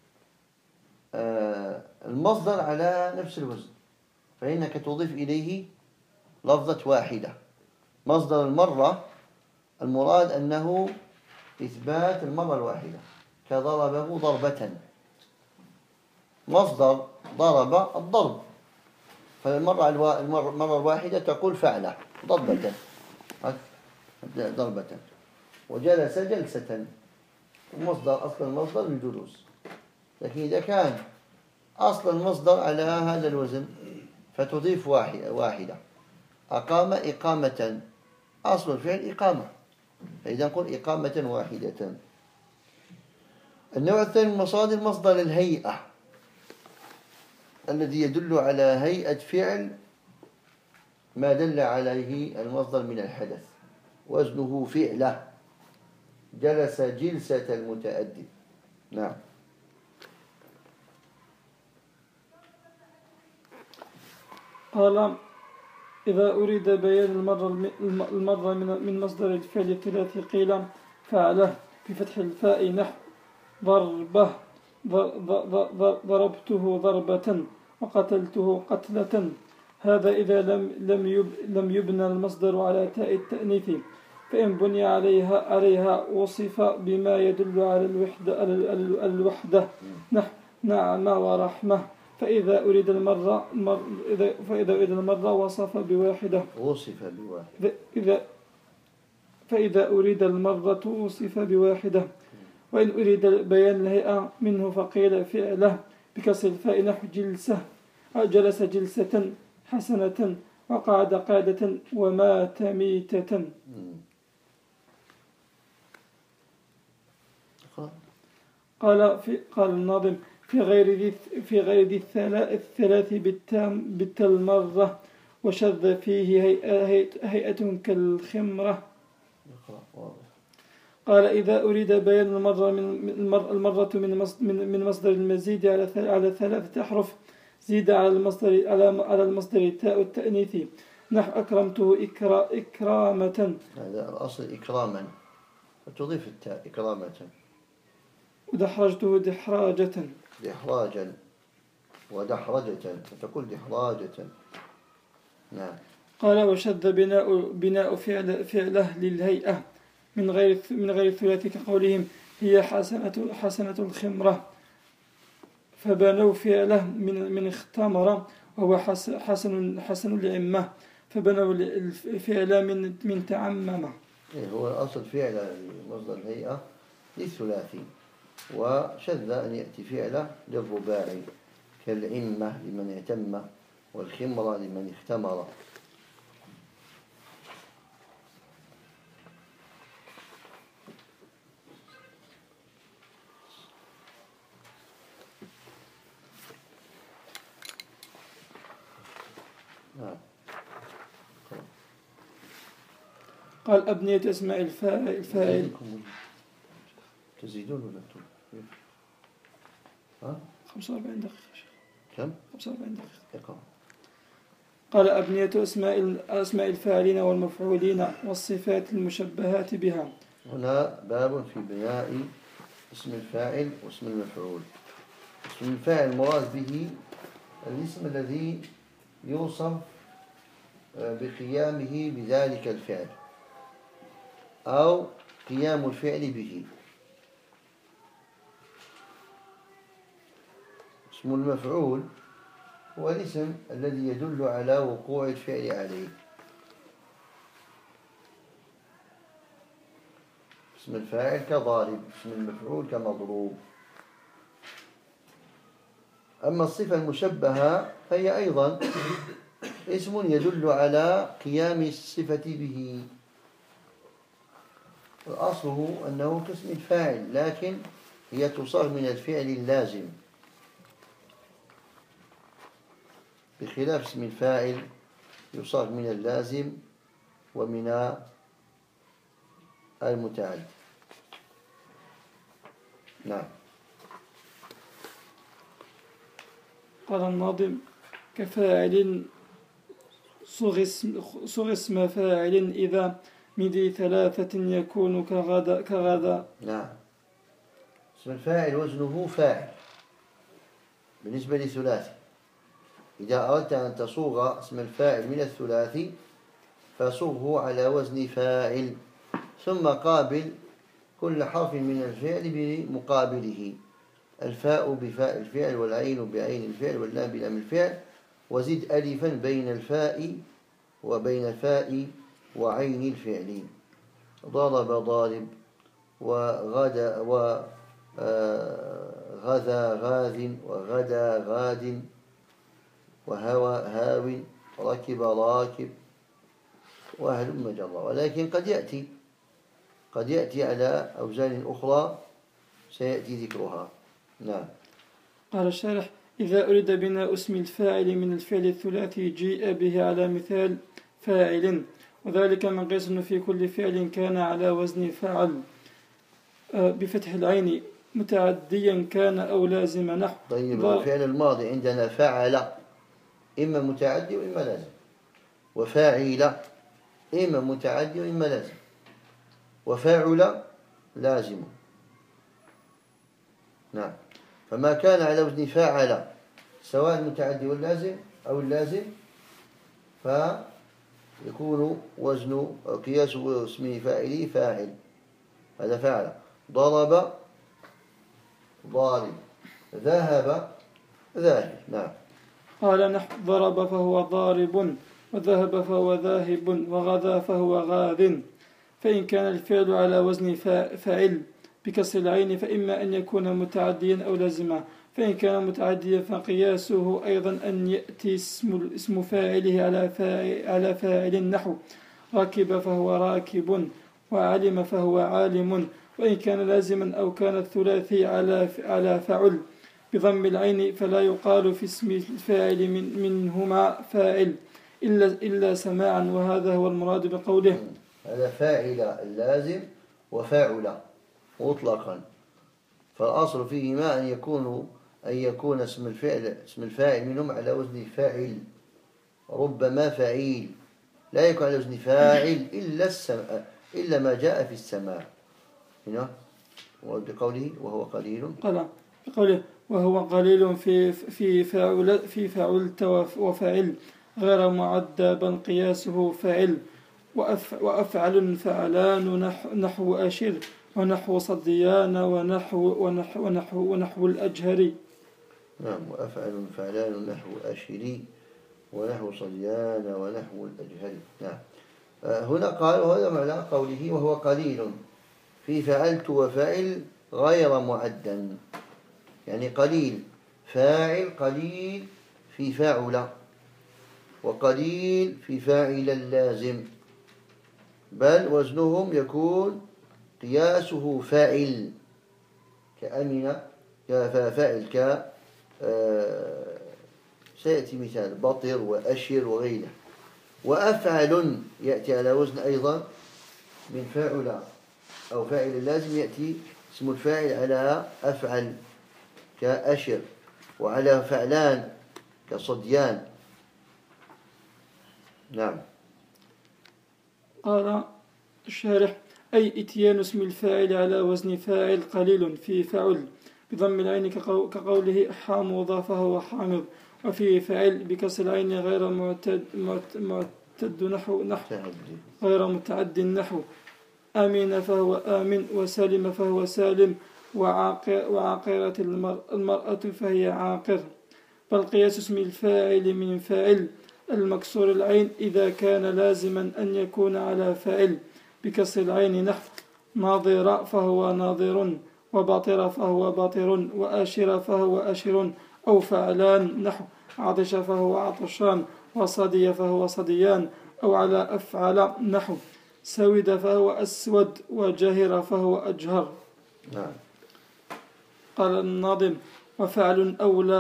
المصدر على نفس الوزن فإنك تضيف إليه لفظة واحدة. مصدر المرة المراد أنه إثبات المرة الواحدة، كضربه ضربة، مصدر ضرب الضرب، فالمرة الواحدة تقول فعلة ضربة، وجلس جلسة، ومصدر أصل المصدر الجلوس. لكن إذا كان أصل المصدر على هذا الوزن فتضيف واحدة. أقام إقامة، أصل الفعل إقامة، فإذا نقول إقامة واحدة. النوع الثاني من المصادر مصدر الهيئة، الذي يدل على هيئة فعل ما دل عليه المصدر من الحدث، وزنه فعلة، جلس جلسة المتأدب. نعم. قال إذا أريد بيان المرة من مصدر الفعل الثلاثي قيل فعله بفتح الفاء نحو ضربه ضربته ضربة وقتلته قتلة. هذا إذا لم يبنى المصدر على تاء التأنيث، فإن بني عليها وصف بما يدل على الوحدة نحو نعم ورحمة. فإذا أريد المرة وصف بواحدة، فإذا أريد المرة وصف بواحدة. وإن أريد بيان الهيئة منه فقيل فعله بكسر الفاء نحو جلسة، جلس جلسة حسنة وقعد قعدة ومات ميتة. قال الناظم في غير ذي الثلاث بالتاء المرة، وشذ فيه هيئة كالخمرة. قال إذا أريد بيان المرة من مصدر المزيد على 3 أحرف زيد على المصدر تاء التأنيث، نحو أكرمته إكرامة. هذا الأصل إكراما، فتضيف التاء إكرامة. ودحرجته دحراجة ودحرجة، فتقول دحراجة. نعم. قال وشذ بناء فعله للهيئة من غير الثلاثي، كقولهم هي حسنة الخمرة، فبنوا فعله من اختمر وهو حسن العمة، فبنوا الفعل من تعمم. هو الأصل فعل مصدر الهيئة للثلاثي، وشذ أن يأتي فعله للرباعي، كالعمة لمن اعتم، والخمرة لمن اختمر. قال أبنية أسماء الفاعل. تزيدون ولا ها؟ 45 دقيقة. كم؟ 45 دقيقة. قال أبنية أسماء الفاعلين والمفعولين والصفات المشبهات بها. هنا باب في بناء اسم الفاعل واسم المفعول. اسم الفاعل المراد به الاسم الذي يوصف بقيامه بذلك الفعل أو قيام الفعل به. اسم المفعول هو الاسم الذي يدل على وقوع الفعل عليه. اسم الفاعل كضارب، اسم المفعول كمضروب. أما الصفة المشبهة فهي أيضا اسم يدل على قيام الصفة به. الأصل أنه كاسم الفاعل، لكن هي تصاغ من الفعل اللازم، بخلاف اسم الفاعل يصاغ من اللازم ومن المتعدي. نعم. قال الناظم كفاعل صغ اسم فاعل إذا من ذي 3 يكون كغدا. نعم. اسم الفاعل وزنه فاعل بالنسبة للثلاثي. إذا أردت أن تصوغ اسم الفاعل من الثلاثي فصوغه على وزن فاعل، ثم قابل كل حرف من الفعل بمقابله. الفاء بفاء الفعل، والعين بعين الفعل، واللام بلام الفعل، وزد ألفا بين الفاء وبين الفاء وعين الفعل. ضرب ضارب، وغدا وغذا غاذ، وغدا غاد، وهوى هاو، ركب راكب، وهلم جرا. ولكن قد يأتي على أوزان أخرى سيأتي ذكرها. نعم. قال الشارح إذا أريد بناء اسم الفاعل من الفعل الثلاثي جيء به على مثال فاعل، وذلك من قيس في كل فعل كان على وزن فعل بفتح العين متعديا كان أو لازم. نحو طيب الفعل الماضي عندنا فعل إما متعدي وإما لازم، وفاعل إما متعدي وإما لازم، وفاعل لازم. نعم. فما كان على وزن فاعل سواء المتعدي واللازم أو اللازم فيكون وزن قياس اسم فاعله فاعل. هذا فاعل. ضرب ضارب، ذهب ذاهب. نعم. قال نحو ضرب فهو ضارب، وذهب فهو ذاهب، وغدا فهو غاذ. فإن كان الفعل على وزن فاعل بكسر العين فإما أن يكون متعديا أو لازما، فإن كان متعديا فقياسه أيضا أن يأتي اسم فاعله على فاعل. نحو ركب فهو راكب، وعلم فهو عالم، وإن كان لازما أو كان الثلاثي على فعل بضم العين فلا يقال في اسم الفاعل منهما فاعل إلا سماعا، وهذا هو المراد بقوله. هذا فاعل اللازم وفاعل مطلقا، فالأصل فيهما أن يكون اسم الفاعل منهم على وزن فاعل، ربما فعيل، لا يكون على وزن فاعل إلا ما جاء في السماع هنا بقوله وهو قليل. قال بقوله وهو قليل في فعلت وفعل غير معدى بل قياسه فعل، وأفعل فعلان نحو أشر ونحو صديان ونحو الأجهري. نعم، وأفعل فعلان نحو أشري ونحو صديان ونحو الأجهري. نعم. هنا قال وهذا معنى قوله وهو قليل في فعلت وفعل غير معدى، يعني قليل فاعل، قليل في فاعل، وقليل في فاعل اللازم، بل وزنهم يكون قياسه فاعل كأمن كفاعل سيأتي مثال بطر وأشر وغيره. وأفعل يأتي على وزن أيضا من فاعل أو فاعل اللازم، يأتي اسم الفاعل على أفعل كأشر، وعلى فعلان كصديان. نعم. قال الشارح أي إتيان اسم الفاعل على وزن فاعل قليل في فعل بضم العين كقوله حامض فهو حامض، وفي فعل بكسر العين غير معتد نحو غير متعد نحو آمين فهو آمن، وسالم فهو سالم، وعاقرة المرأة فهي عاقر. فالقياس اسم الفاعل من فاعل المكسور العين إذا كان لازما أن يكون على فاعل بكسر العين نحو ناظر فهو ناظر، وباطر فهو باطر، وآشر فهو آشر، أو فعلان نحو عطش فهو عطشان، وصدي فهو صديان، أو على أفعل نحو سود فهو أسود، وجهر فهو أجهر. قال الناظم وفعل أولى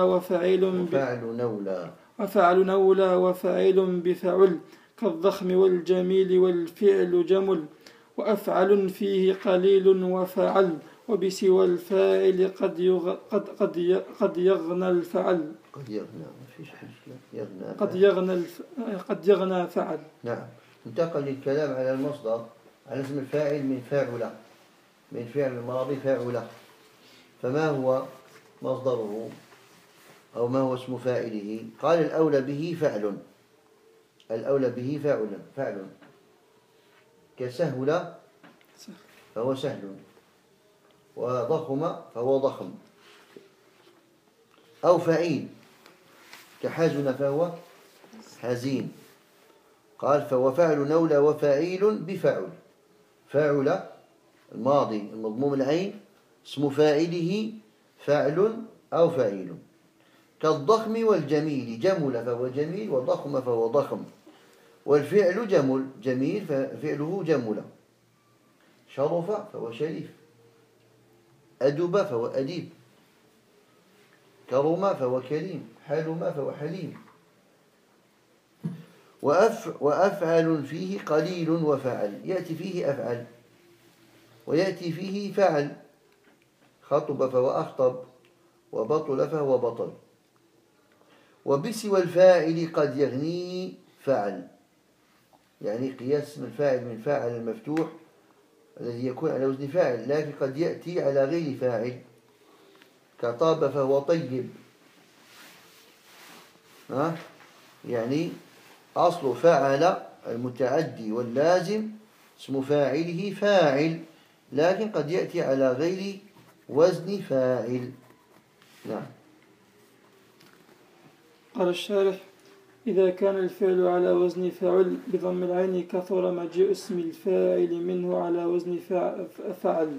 وفعل نولى وفعل بفعل كالضخم والجميل والفعل جمل، وأفعل فيه قليل وفعل، وبسوى الفاعل قد يغنى الفعل. قد يغنى فعل. نعم. انتقل الكلام على المصدر على اسم الفاعل من فاعل، من فعل الماضي فاعل، فما هو مصدره أو ما هو اسم فاعله؟ قال الأولى به فعل، الأولى به فعل كسهل فهو سهل، وضخم فهو ضخم، أو فعيل كحزن فهو حزين. قال فهو فعل نولى وفعيل بفعل. فاعل الماضي المضموم العين اسم فاعله فعل أو فعيل، كالضخم والجميل جمل فهو جميل، وضخم فهو ضخم، والفعل جميل ففعله جمل، شرف فهو شريف، أدب فهو أديب، كرم فهو كريم، حلم فهو حليم. وأفعل فيه قليل وفعل، يأتي فيه أفعل ويأتي فيه فعل، خطب فهو أخطب، وبطل فهو بطل. وبسوى الفاعل قد يغني فعل، يعني قياس اسم الفاعل من فاعل المفتوح الذي يكون على وزن فاعل، لكن قد يأتي على غير فاعل، كطاب فهو طيب. يعني أصل فعل المتعدي واللازم اسم فاعله فاعل، لكن قد يأتي على غير وزن فاعل. نعم. قال الشارح إذا كان الفعل على وزن فعل بضم العين كثر مجيء اسم الفاعل منه على وزن فعل،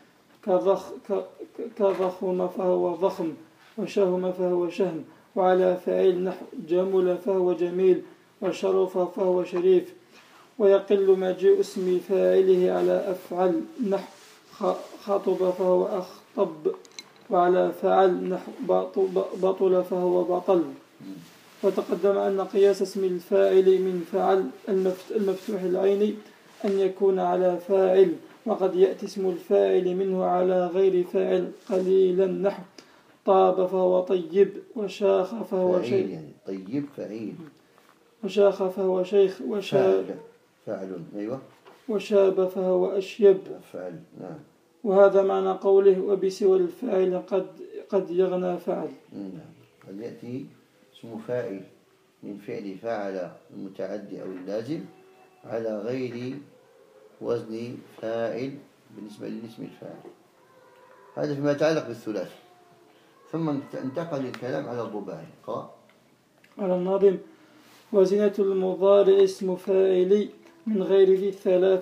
كضخم فهو ضخم، وشهم فهو شهم، وعلى فاعل نحو جمل فهو جميل، وشرف فهو شريف، ويقل مجيء اسم فاعله على أفعل نحو خطب فهو أخطب، وعلى فعل نحو بطل فهو بطل. وتقدم أن قياس اسم الفاعل من فعل المفتوح العين أن يكون على فاعل، وقد يأتي اسم الفاعل منه على غير فاعل قليلا نحو طاب فهو طيب، وشاخ فهو شيخ. يعني طيب فعيل. وشاخ فهو شيخ، فعل أيوة. وشاب فهو أشيب. فعل نعم. وهذا معنى قوله وبسوى الفاعل قد يغنى فعل. نعم. قد يأتي اسم فاعل من فعل فعل المتعدي أو اللازم على غير وزن فاعل بالنسبة للاسم الفاعل. هذا فيما يتعلق بالثلاثي. ثم انتقل الكلام على الرباعي. على الناظم وزنة المضارع اسم فاعل من غير ذي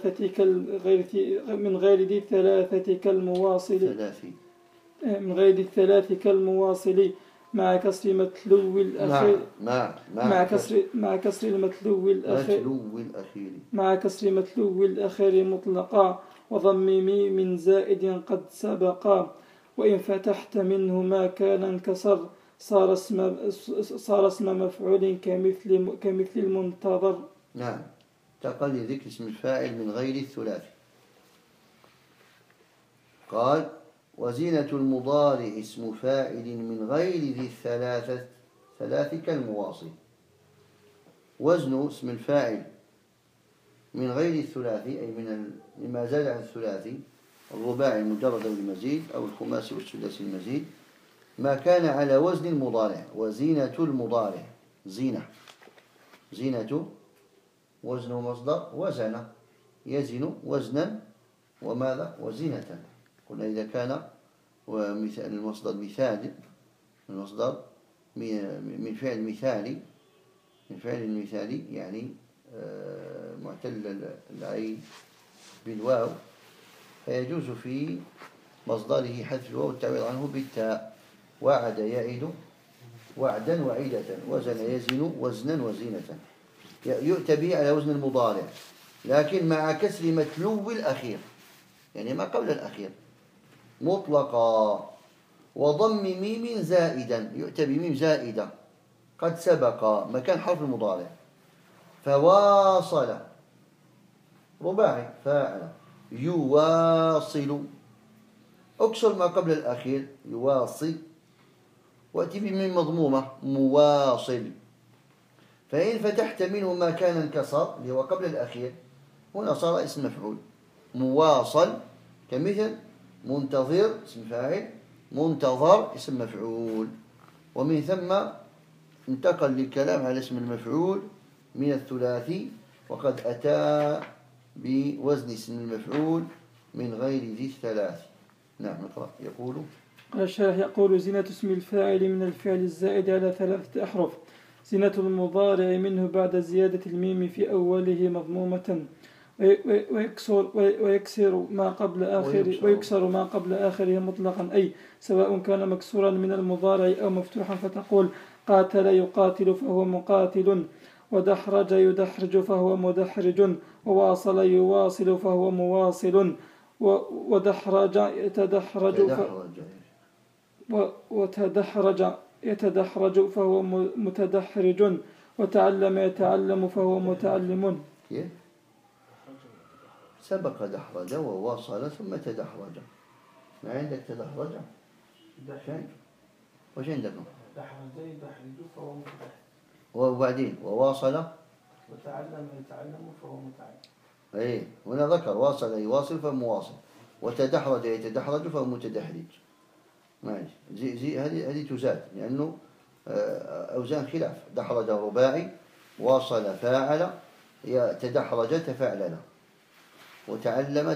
الثلاثة كالمواصل مع كسر متلو الأخير مع كسر متلو الأخير مطلقا، وضم ميم زائد قد سبقا، وإن فتحت منه ما كان انكسر صار اسم مفعول كمثل المنتظر. نعم. تقل ذكر اسم الفاعل من غير الثلاثي. قال وزينة المضارع اسم فاعل من غير ذي الثلاث كالمواصل. وزن اسم الفاعل من غير الثلاثي أي لما زاد عن الثلاثي الرباعي المجرد أو المزيد أو الخماسي والسداسي المزيد ما كان على وزن المضارع. وزينة المضارع زينة وزن مصدر وزن يزن وزنا وماذا وزينة. قلنا إذا كان المصدر مثال المصدر من فعل مثالي يعني معتل العين بالواو، فيجوز في مصدره حذف الواو والتعويض عنه بالتاء. وعد يعد وعدا وعيدة، وزن يزن وزنا وزينة. يؤتى به على وزن المضارع لكن مع كسر متلو الأخير يعني ما قبل الأخير مطلقا، وضم ميم زائدا يؤتى بميم زائدة قد سبق مكان حرف المضارع. فواصل رباعي فاعل يواصل، اكسر ما قبل الأخير يواصل، وأتي بميم مضمومة مواصل. فإن فتحت منه ما كان انكسر اللي هو قبل الأخير هنا صار اسم مفعول مواصل، كمثل منتظر اسم فاعل منتظر اسم مفعول. ومن ثم انتقل للكلام على اسم المفعول من الثلاثي، وقد أتى بوزن اسم المفعول من غير ذي الثلاث. نعم نقرأ. يقول الشارح يقول زينة اسم الفاعل من الفعل الزائد على 3 أحرف. زينة المضارع منه بعد زيادة الميم في أوله مضمومة، ويكسر ما قبل آخره مطلقا، أي سواء كان مكسورا من المضارع أو مفتوحا، فتقول قاتل يقاتل فهو مقاتل، ودحرج يدحرج فهو مدحرج، وواصل يواصل فهو مواصل، ودحرج يتدحرج فهو متدحرج، وتعلم يتعلم فهو متعلم. سبق دحرج وواصل ثم تدحرج. ما عندك تدحرج؟ وش عندكم؟ دحرج يدحرج فهو متدحرج، وبعدين وواصل وتعلم يتعلم فهو متعلم. ايه هنا ذكر واصل يواصل فهو مواصل، وتدحرج يتدحرج فهو متدحرج. ماشي. هذه تزاد لأنه أوزان خلاف. دحرج رباعي، واصل فاعل، تدحرج تفاعل، وتعلم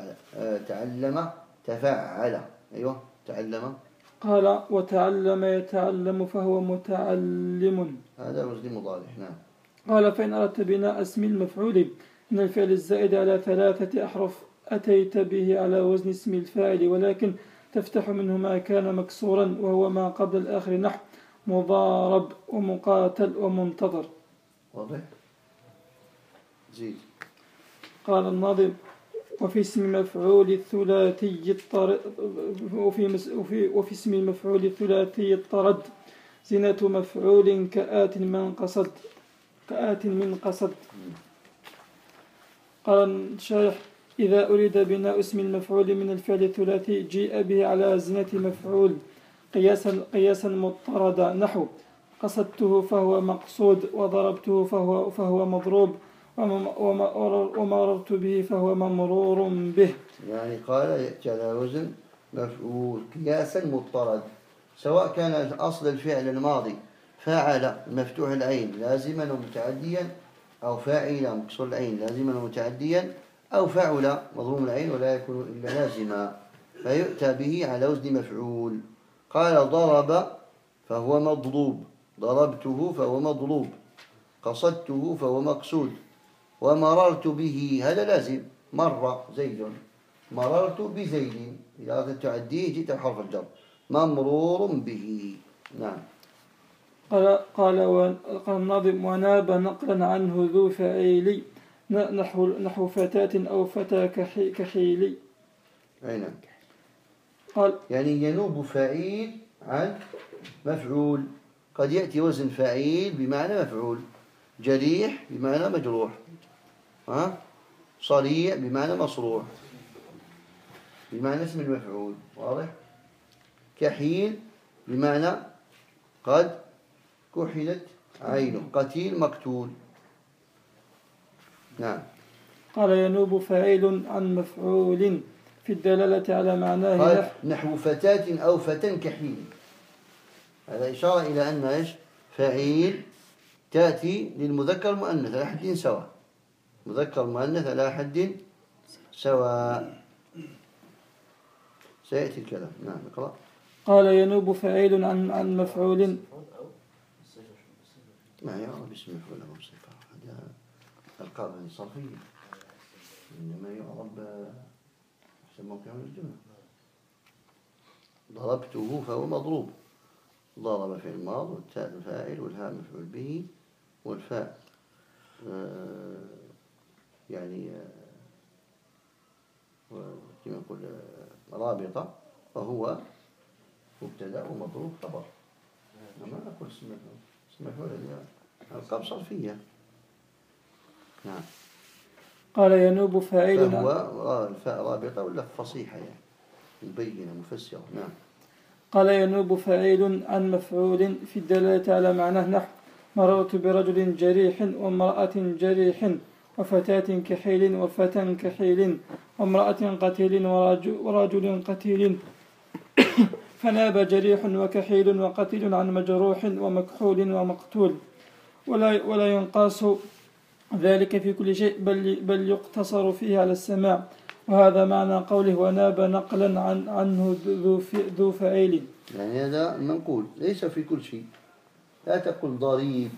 تفاعل. أيوه تعلم. قال وتعلم يتعلم فهو متعلم. هذا وزن مضارع. نعم. قال فإن أردت بناء اسم المفعول من الفعل الزائد على 3 أحرف أتيت به على وزن اسم الفاعل، ولكن تفتح منه ما كان مكسورا وهو ما قبل الآخر نحو مضارب ومقاتل ومنتظر. واضح؟ زيد. قال الناظم: وفي اسم مفعول الثلاثي وفي اسم المفعول الثلاثي الطرد زنة مفعول كآت من قصد. قال الشارح: إذا أريد بناء اسم المفعول من الفعل الثلاثي جيء به على زنة مفعول قياسا مضطردا، نحو: قصدته فهو مقصود، وضربته فهو مضروب، ومررت به فهو ممرور به. يعني قال يأتي على وزن مفعول قياسا مضطرد، سواء كان أصل الفعل الماضي فاعل مفتوح العين لازما ومتعديا، أو فاعل مكسور العين لازما ومتعديا، أو فعل مضموم العين ولا يكون إلا لازما، فيؤتى به على وزن مفعول. قال: ضرب فهو مضروب، ضربته فهو مضروب، قصدته فهو مقصود، ومررت به هذا لازم، مر زيد، مررت بزيد، إذا أردت تعديه جئت بحرف الجر، ممرور به. نعم. قال الناظم: وناب نقلا عنه ذو فعيل نحو فتاة أو فتى كحيل. نعم. قال يعني ينوب فعيل عن مفعول. قد يأتي وزن فعيل بمعنى مفعول، جريح بمعنى مجروح، صريع بمعنى مصروح، بمعنى اسم المفعول، واضح؟ كحيل بمعنى قد كحلت عينه، قتيل مقتول. نعم. قال: ينوب فاعل عن مفعول في الدلالة على معناه نحو فتاة أو فتى كحيل. هذا إشارة إلى أن إيش؟ فعيل تأتي للمذكر المؤنث على حد سواء، مذكر مؤنث على حد سواء. سيأتي الكلام. نعم. اقرأ. قال: ينوب فاعل عن مفعول. ما يعرف باسم مفعول أو صفة، هذا ألقاب صرفية، إنما يعرب حسب موقع الجملة. ضربته فهو مضروب، ضرب في الماضي، والتاء الفاعل، والهاء مفعول به، والفاء يعني كما نقول رابطة، وهو مبتدأ ومضروب خبر. ما أقول اسم مفعول، ألقاب صرفية. نعم. قال: ينوب فاعل، فهو الفاء رابطة ولا فصيحة يعني مبينة مفسرة. نعم. قال: ينوب فاعل عن مفعول في الدلالة على معناه، نحو: مررت برجل جريح وامرأة جريح، وفتاة كحيل وفتى كحيل، وامرأة قتيل ورجل قتيل. فناب جريح وكحيل وقتيل عن مجروح ومكحول ومقتول، ولا ينقاس ذلك في كل شيء، بل يقتصر فيه على السماع. وهذا معنى قوله: وناب نقلا عنه ذو فعيل. يعني هذا منقول ليس في كل شيء، لا تقل ضريب،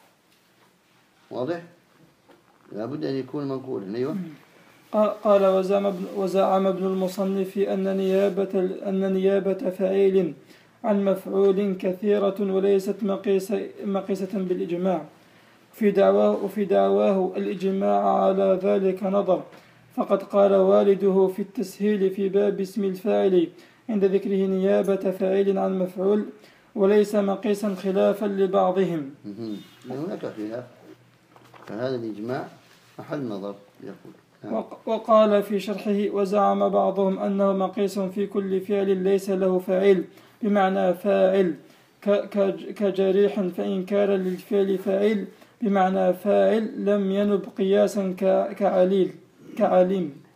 واضح؟ لابد أن يكون منقولا. أيوة. قال: وزعم ابن المصنف أن نيابة فعيل عن مفعول كثيرة وليست مقيسة بالإجماع. وفي دعواه الإجماع على ذلك نظر، فقد قال والده في التسهيل في باب اسم الفاعل عند ذكره نيابة فاعل عن مفعول: وليس مقيسا خلافا لبعضهم. هناك خلاف، فهذا الإجماع محل نظر يقول. وقال في شرحه: وزعم بعضهم أنه مقيس في كل فعل ليس له فاعل بمعنى فاعل كجريح، فإن كان للفعل فاعل بمعنى فاعل لم ينب قياسا كعليم.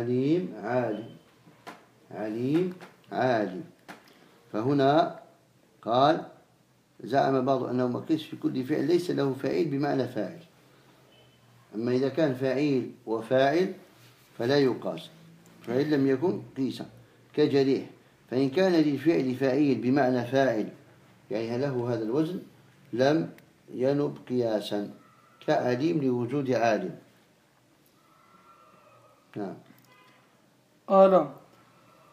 عليم عالم. فهنا قال: زعم بعض أنه مقيس في كل فعل ليس له فاعل بمعنى فاعل. أما إذا كان فاعل وفاعل فلا يقاس، فإن لم يكن قيسا، كجريح، فإن كان للفعل فاعل بمعنى فاعل يعني له هذا الوزن لم ينب قياسا، كعليم لوجود عالم. نعم.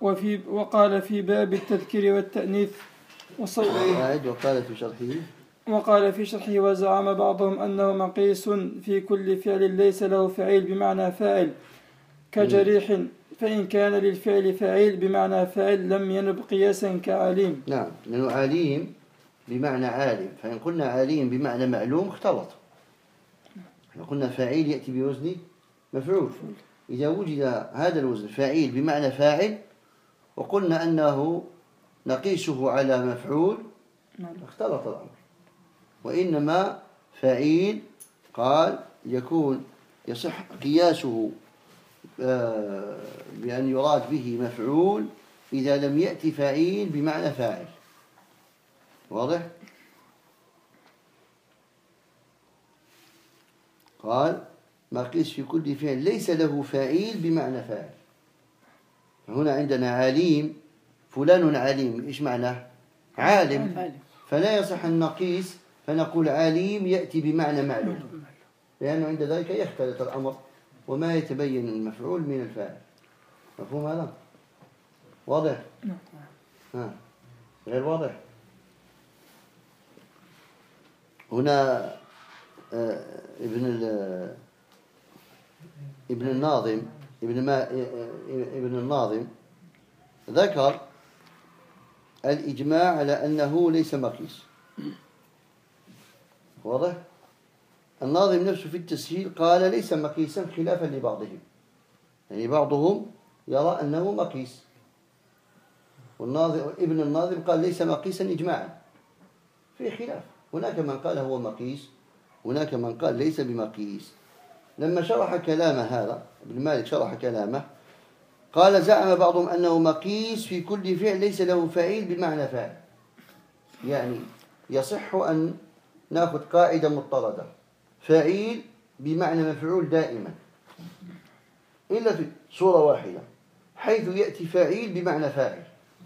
وقال في باب التذكير والتأنيث وقال في شرحه وقال في شرحه: وزعم بعضهم أنه مقيس في كل فعل ليس له فعيل بمعنى فاعل كجريح، فإن كان للفعل فعيل بمعنى فاعل لم ينب قياسا كعليم. نعم، لأنه عليم بمعنى عالم، فإن قلنا عليم بمعنى معلوم اختلط. إحنا قلنا فاعل يأتي بوزن مفعول، إذا وجد هذا الوزن فاعل بمعنى فاعل وقلنا أنه نقيسه على مفعول اختلط الأمر. وإنما فاعل قال يكون يصح قياسه بأن يراد به مفعول إذا لم يأتي فاعل بمعنى فاعل. واضح؟ قال مقيس في كل فعل ليس له فاعل بمعنى فاعل. هنا عندنا عليم، فلان عليم، إيش معناه؟ عالم، فلا يصح أن نقيس فنقول عليم يأتي بمعنى معلوم، لأنه عند ذلك يختلط الأمر وما يتبين المفعول من الفاعل. مفهوم هذا؟ واضح؟ غير واضح؟ هنا ابن الناظم ذكر الإجماع على أنه ليس مقيس. واضح؟ الناظم نفسه في التسهيل قال ليس مقيسا خلافا لبعضهم، يعني بعضهم يرى أنه مقيس، ابن الناظم قال ليس مقيسا إجماعا، في خلاف. هناك من قال هو مقيس، هناك من قال ليس بمقيس. لما شرح كلام هذا ابن مالك شرح كلامه قال زعم بعضهم أنه مقيس في كل فعل ليس له فاعل بمعنى فاعل، يعني يصح أن نأخذ قاعدة مضطردة فاعل بمعنى مفعول دائما إلا في صورة واحدة، حيث يأتي فاعل بمعنى فاعل.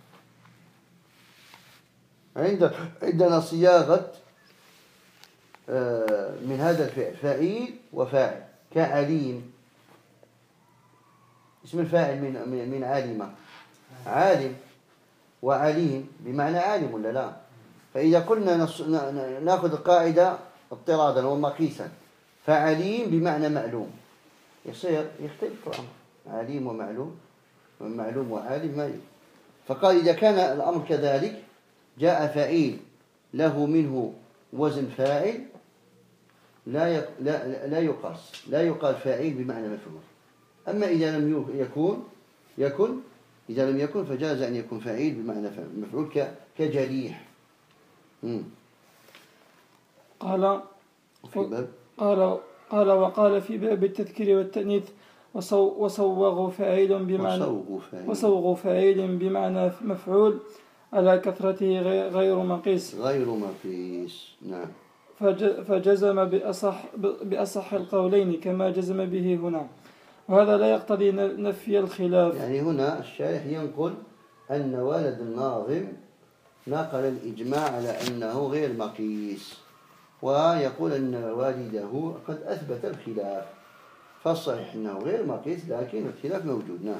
عندنا صياغة من هذا الفعل فاعل وفاعل كعليم. اسم الفاعل من عالمة، عالم، وعليم بمعنى عالم ولا لا؟ فإذا قلنا نأخذ القاعدة اضطرادا ومقيسا فعليم بمعنى معلوم، يصير يختلف الأمر، عليم ومعلوم، ومعلوم وعالم ما يجب. فقال إذا كان الأمر كذلك جاء فعيل له منه وزن فاعل لا يقاس، لا يقال فاعل بمعنى مفعول. أما إذا لم يكن إذا لم يكن فجاز أن يكون فاعل بمعنى مفعول كجريح. قال وقال في باب التذكير والتأنيث وصوغوا فاعل بمعنى مفعول على كثرته غير مقيس. نعم. فجزم بأصح القولين كما جزم به هنا، وهذا لا يقتضي نفي الخلاف. يعني هنا الشارح ينقل أن والد الناظم نقل الإجماع على أنه غير مقيس، ويقول أن والده قد أثبت الخلاف، فالصحيح أنه غير مقيس لكن الخلاف موجود. نعم.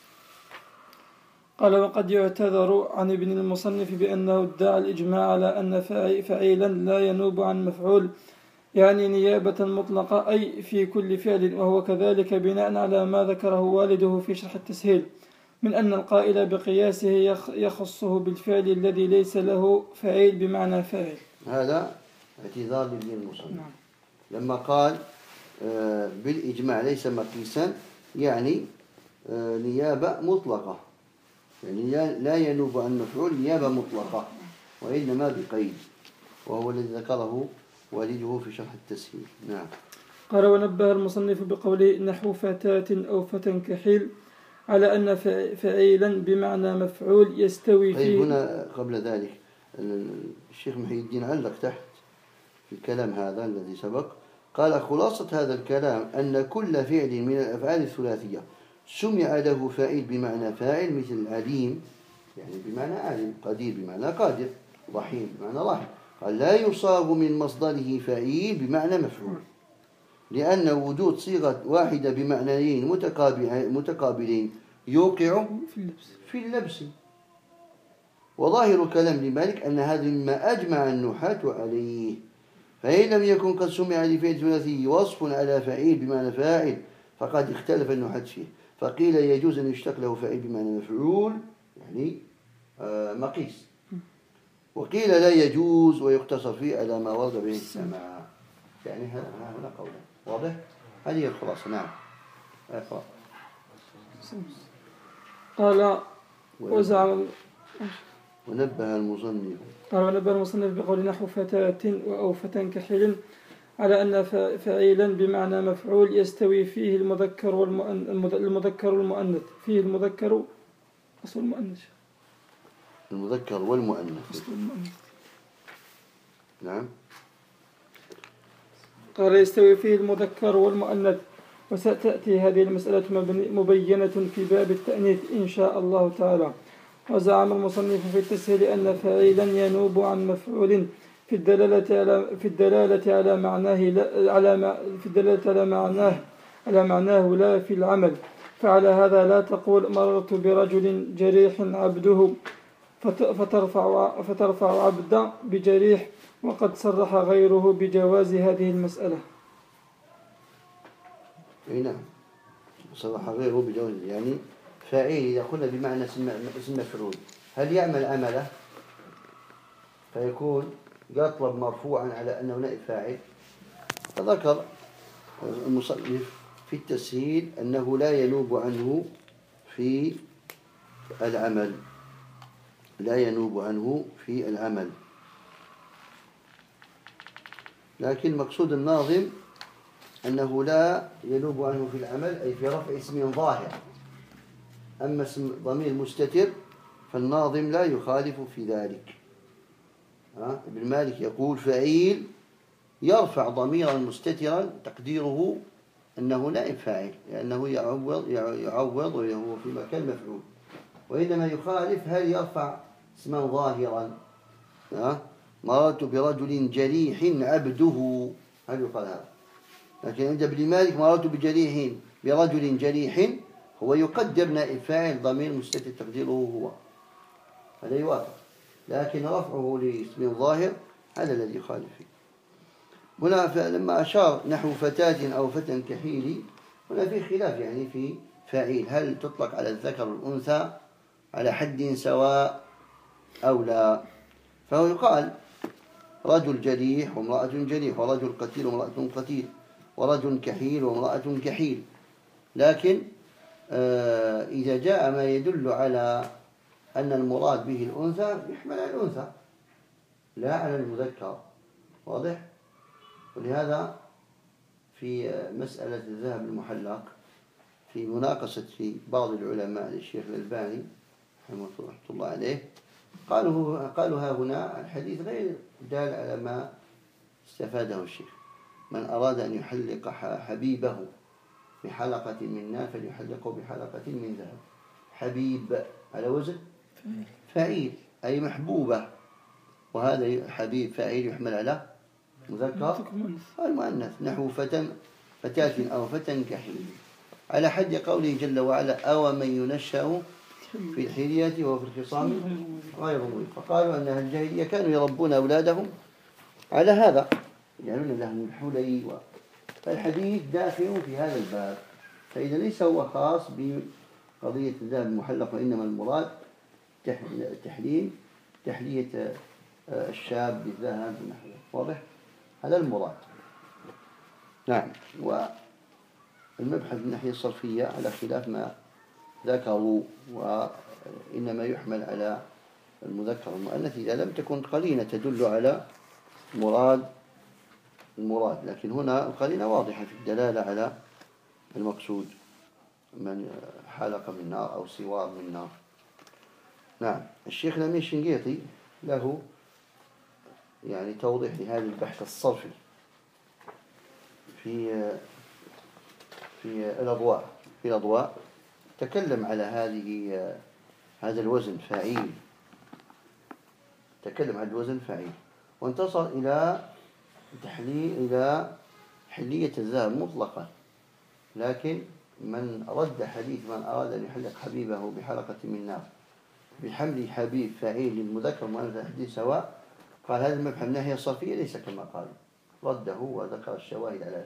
قال وقد يعتذر عن ابن المصنف بأنه ادعى الإجماع على أن فعيلا لا ينوب عن مفعول، يعني نيابة مطلقة أي في كل فعل، وهو كذلك بناء على ما ذكره والده في شرح التسهيل من أن القائل بقياسه يخصه بالفعل الذي ليس له فعيل بمعنى فاعل. هذا اعتذار لابن المصنف. لما قال بالإجماع ليس مقيسا يعني نيابة مطلقة، يعني لا ينوب عن مفعول نيابة مطلقة، وإنما بقيد، وهو الذي ذكره والده في شرح التسهيل. نعم. قال ونبه المصنف بقوله نحو فتاة أو فتى كحيل على أن فعيلا بمعنى مفعول يستوي فيه. طيب هنا قبل ذلك الشيخ محي الدين علق تحت في الكلام هذا الذي سبق، قال خلاصة هذا الكلام أن كل فعل من الأفعال الثلاثية سمع له فاعل بمعنى فاعل مثل عليم يعني بمعنى عالم، قدير بمعنى قادر، رحيم بمعنى راحم، قال لا يصاغ من مصدره فعيل بمعنى مفعول، لأن وجود صيغة واحدة بمعنيين متقابلين يوقع في اللبس. وظاهر كلام لمالك أن هذا مما أجمع النحاة عليه. فإن لم يكن قد سمع لفعل ثلاثي وصف على فعيل بمعنى فاعل فقد اختلف النحاة فيه، فقيل يجوز أن يشتق له فعيل بمعنى مفعول يعني مقيس، وقيل لا يجوز ويقتصر فيه على ما ورد به السماع. يعني هنا قولا واضح. هذه الخلاصة. نعم. قال وزعم ونبه المصنف بقول نحو فتاة أو فتى كحيل على أن فعيلا بمعنى مفعول يستوي فيه المذكر والمؤنث فيه المذكر أصل المؤنث المذكر والمؤنث. نعم. قال يستوي فيه المذكر والمؤنث، وستأتي هذه المسألة مبينة في باب التأنيث إن شاء الله تعالى. وزعم المصنف في التسهيل أن فعيلا ينوب عن مفعول في الدلالة على معناه لا في العمل. فعلى هذا لا تقول مررت برجل جريح عبده فترفع عبد بجريح، وقد صرح غيره بجواز هذه المسألة. نعم، صرح غيره بجواز. يعني فاعل إذا قلنا بمعنى اسم مفعول هل يعمل عمله فيكون يطلب مرفوعا على أنه نائب فاعل. فذكر المصنف في التسهيل أنه لا ينوب عنه في العمل، لا ينوب عنه في العمل، لكن مقصود الناظم أنه لا ينوب عنه في العمل أي في رفع اسم ظاهر. أما اسم ضمير مستتر فالناظم لا يخالف في ذلك. ابن مالك يقول فعيل يرفع ضميرا مستترا تقديره أنه نائب فاعل لأنه يعوض وهو في مكان مفعول، وإنما يخالف هل يرفع اسما ظاهرا. مررت برجل جريح عبده، هل يقال هذا؟ لكن عند ابن مالك مررت برجل جريح هو يقدر نائب فاعل ضمير مستتر تقديره هو، هذا يوافق، لكن رفعه لاسم ظاهر هذا الذي يخالف فيه. هنا لما أشار نحو فتاة أو فتى كحيل، هنا في خلاف يعني في فاعل هل تطلق على الذكر والأنثى على حد سواء أو لا. فهو يقال رجل جريح وامرأة جريح، ورجل قتيل وامرأة قتيل، ورجل كحيل وامرأة كحيل. لكن إذا جاء ما يدل على أن المراد به الأنثى يحمل على الأنثى لا على المذكر، واضح؟ ولهذا في مسألة الذهب المحلق في مناقشة في بعض العلماء للشيخ الألباني رحمه الله عليه قالوا ها هنا الحديث غير دال على ما استفاده الشيخ. من أراد أن يحلق حبيبه بحلقة من نار فليحلقه بحلقة من ذهب. حبيب على وزن فعيل أي محبوبة، وهذا حبيب فاعل يحمل على مذكر المؤنث نحو فتاة أو فتى كحيل، على حد قوله جل وعلا أو من ينشأ في الحلية وفي الخصام غير مبين. فقالوا أن أهل الجاهلية كانوا يربون أولادهم على هذا، يعملون لهم الحلي فالحديث داخل في هذا الباب. فإذا ليس هو خاص بقضية الذهب المحلق، وإنما المراد تحلية الشاب بالذهب ونحوه، واضح؟ هذا المراد. نعم. والمبحث من الناحية الصرفية على خلاف ما ذكروا، وإنما يحمل على المذكر والمؤنث إذا لم تكن قرينة تدل على المراد، لكن هنا القرينة واضحة في الدلالة على المقصود، من حلق من نار أو سوار من نار. نعم. الشيخ الأمين الشنقيطي له يعني توضيح لهذا البحث الصرفي في الأضواء تكلم على هذا الوزن فاعيل، تكلم عن الوزن فاعيل، وانتصر إلى حلية الذهب مطلقا. لكن من رد حديث من أراد أن يحلق حبيبه بحلقة من نار بحمل حبيب فعيل المذكر مؤنث أحد سواء. قال هذا المبحث ناحية الصرفية ليس كما قال، رده وذكر الشواهد على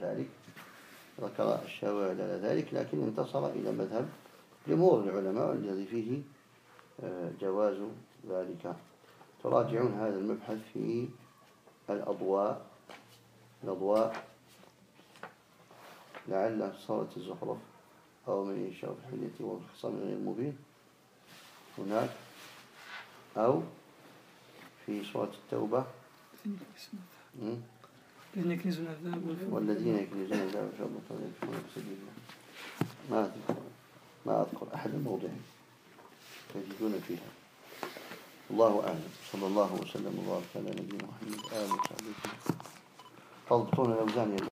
ذلك، لكن انتصر إلى مذهب جمهور العلماء الذي فيه جواز ذلك. تراجعون هذا المبحث في الأضواء لعل صارت الزخرف أو من إنشاء الحلية والخصام غير المبين هناك، أو في سورة التوبة والذين يكنزون الذهب في البطون ينفقون في سبيل الله. ما أذكر أحد الموضع يجدون فيها. الله أعلم. صلى الله وسلم وبارك على نبينا محمد آله وصحبه. تضبطون الأوزان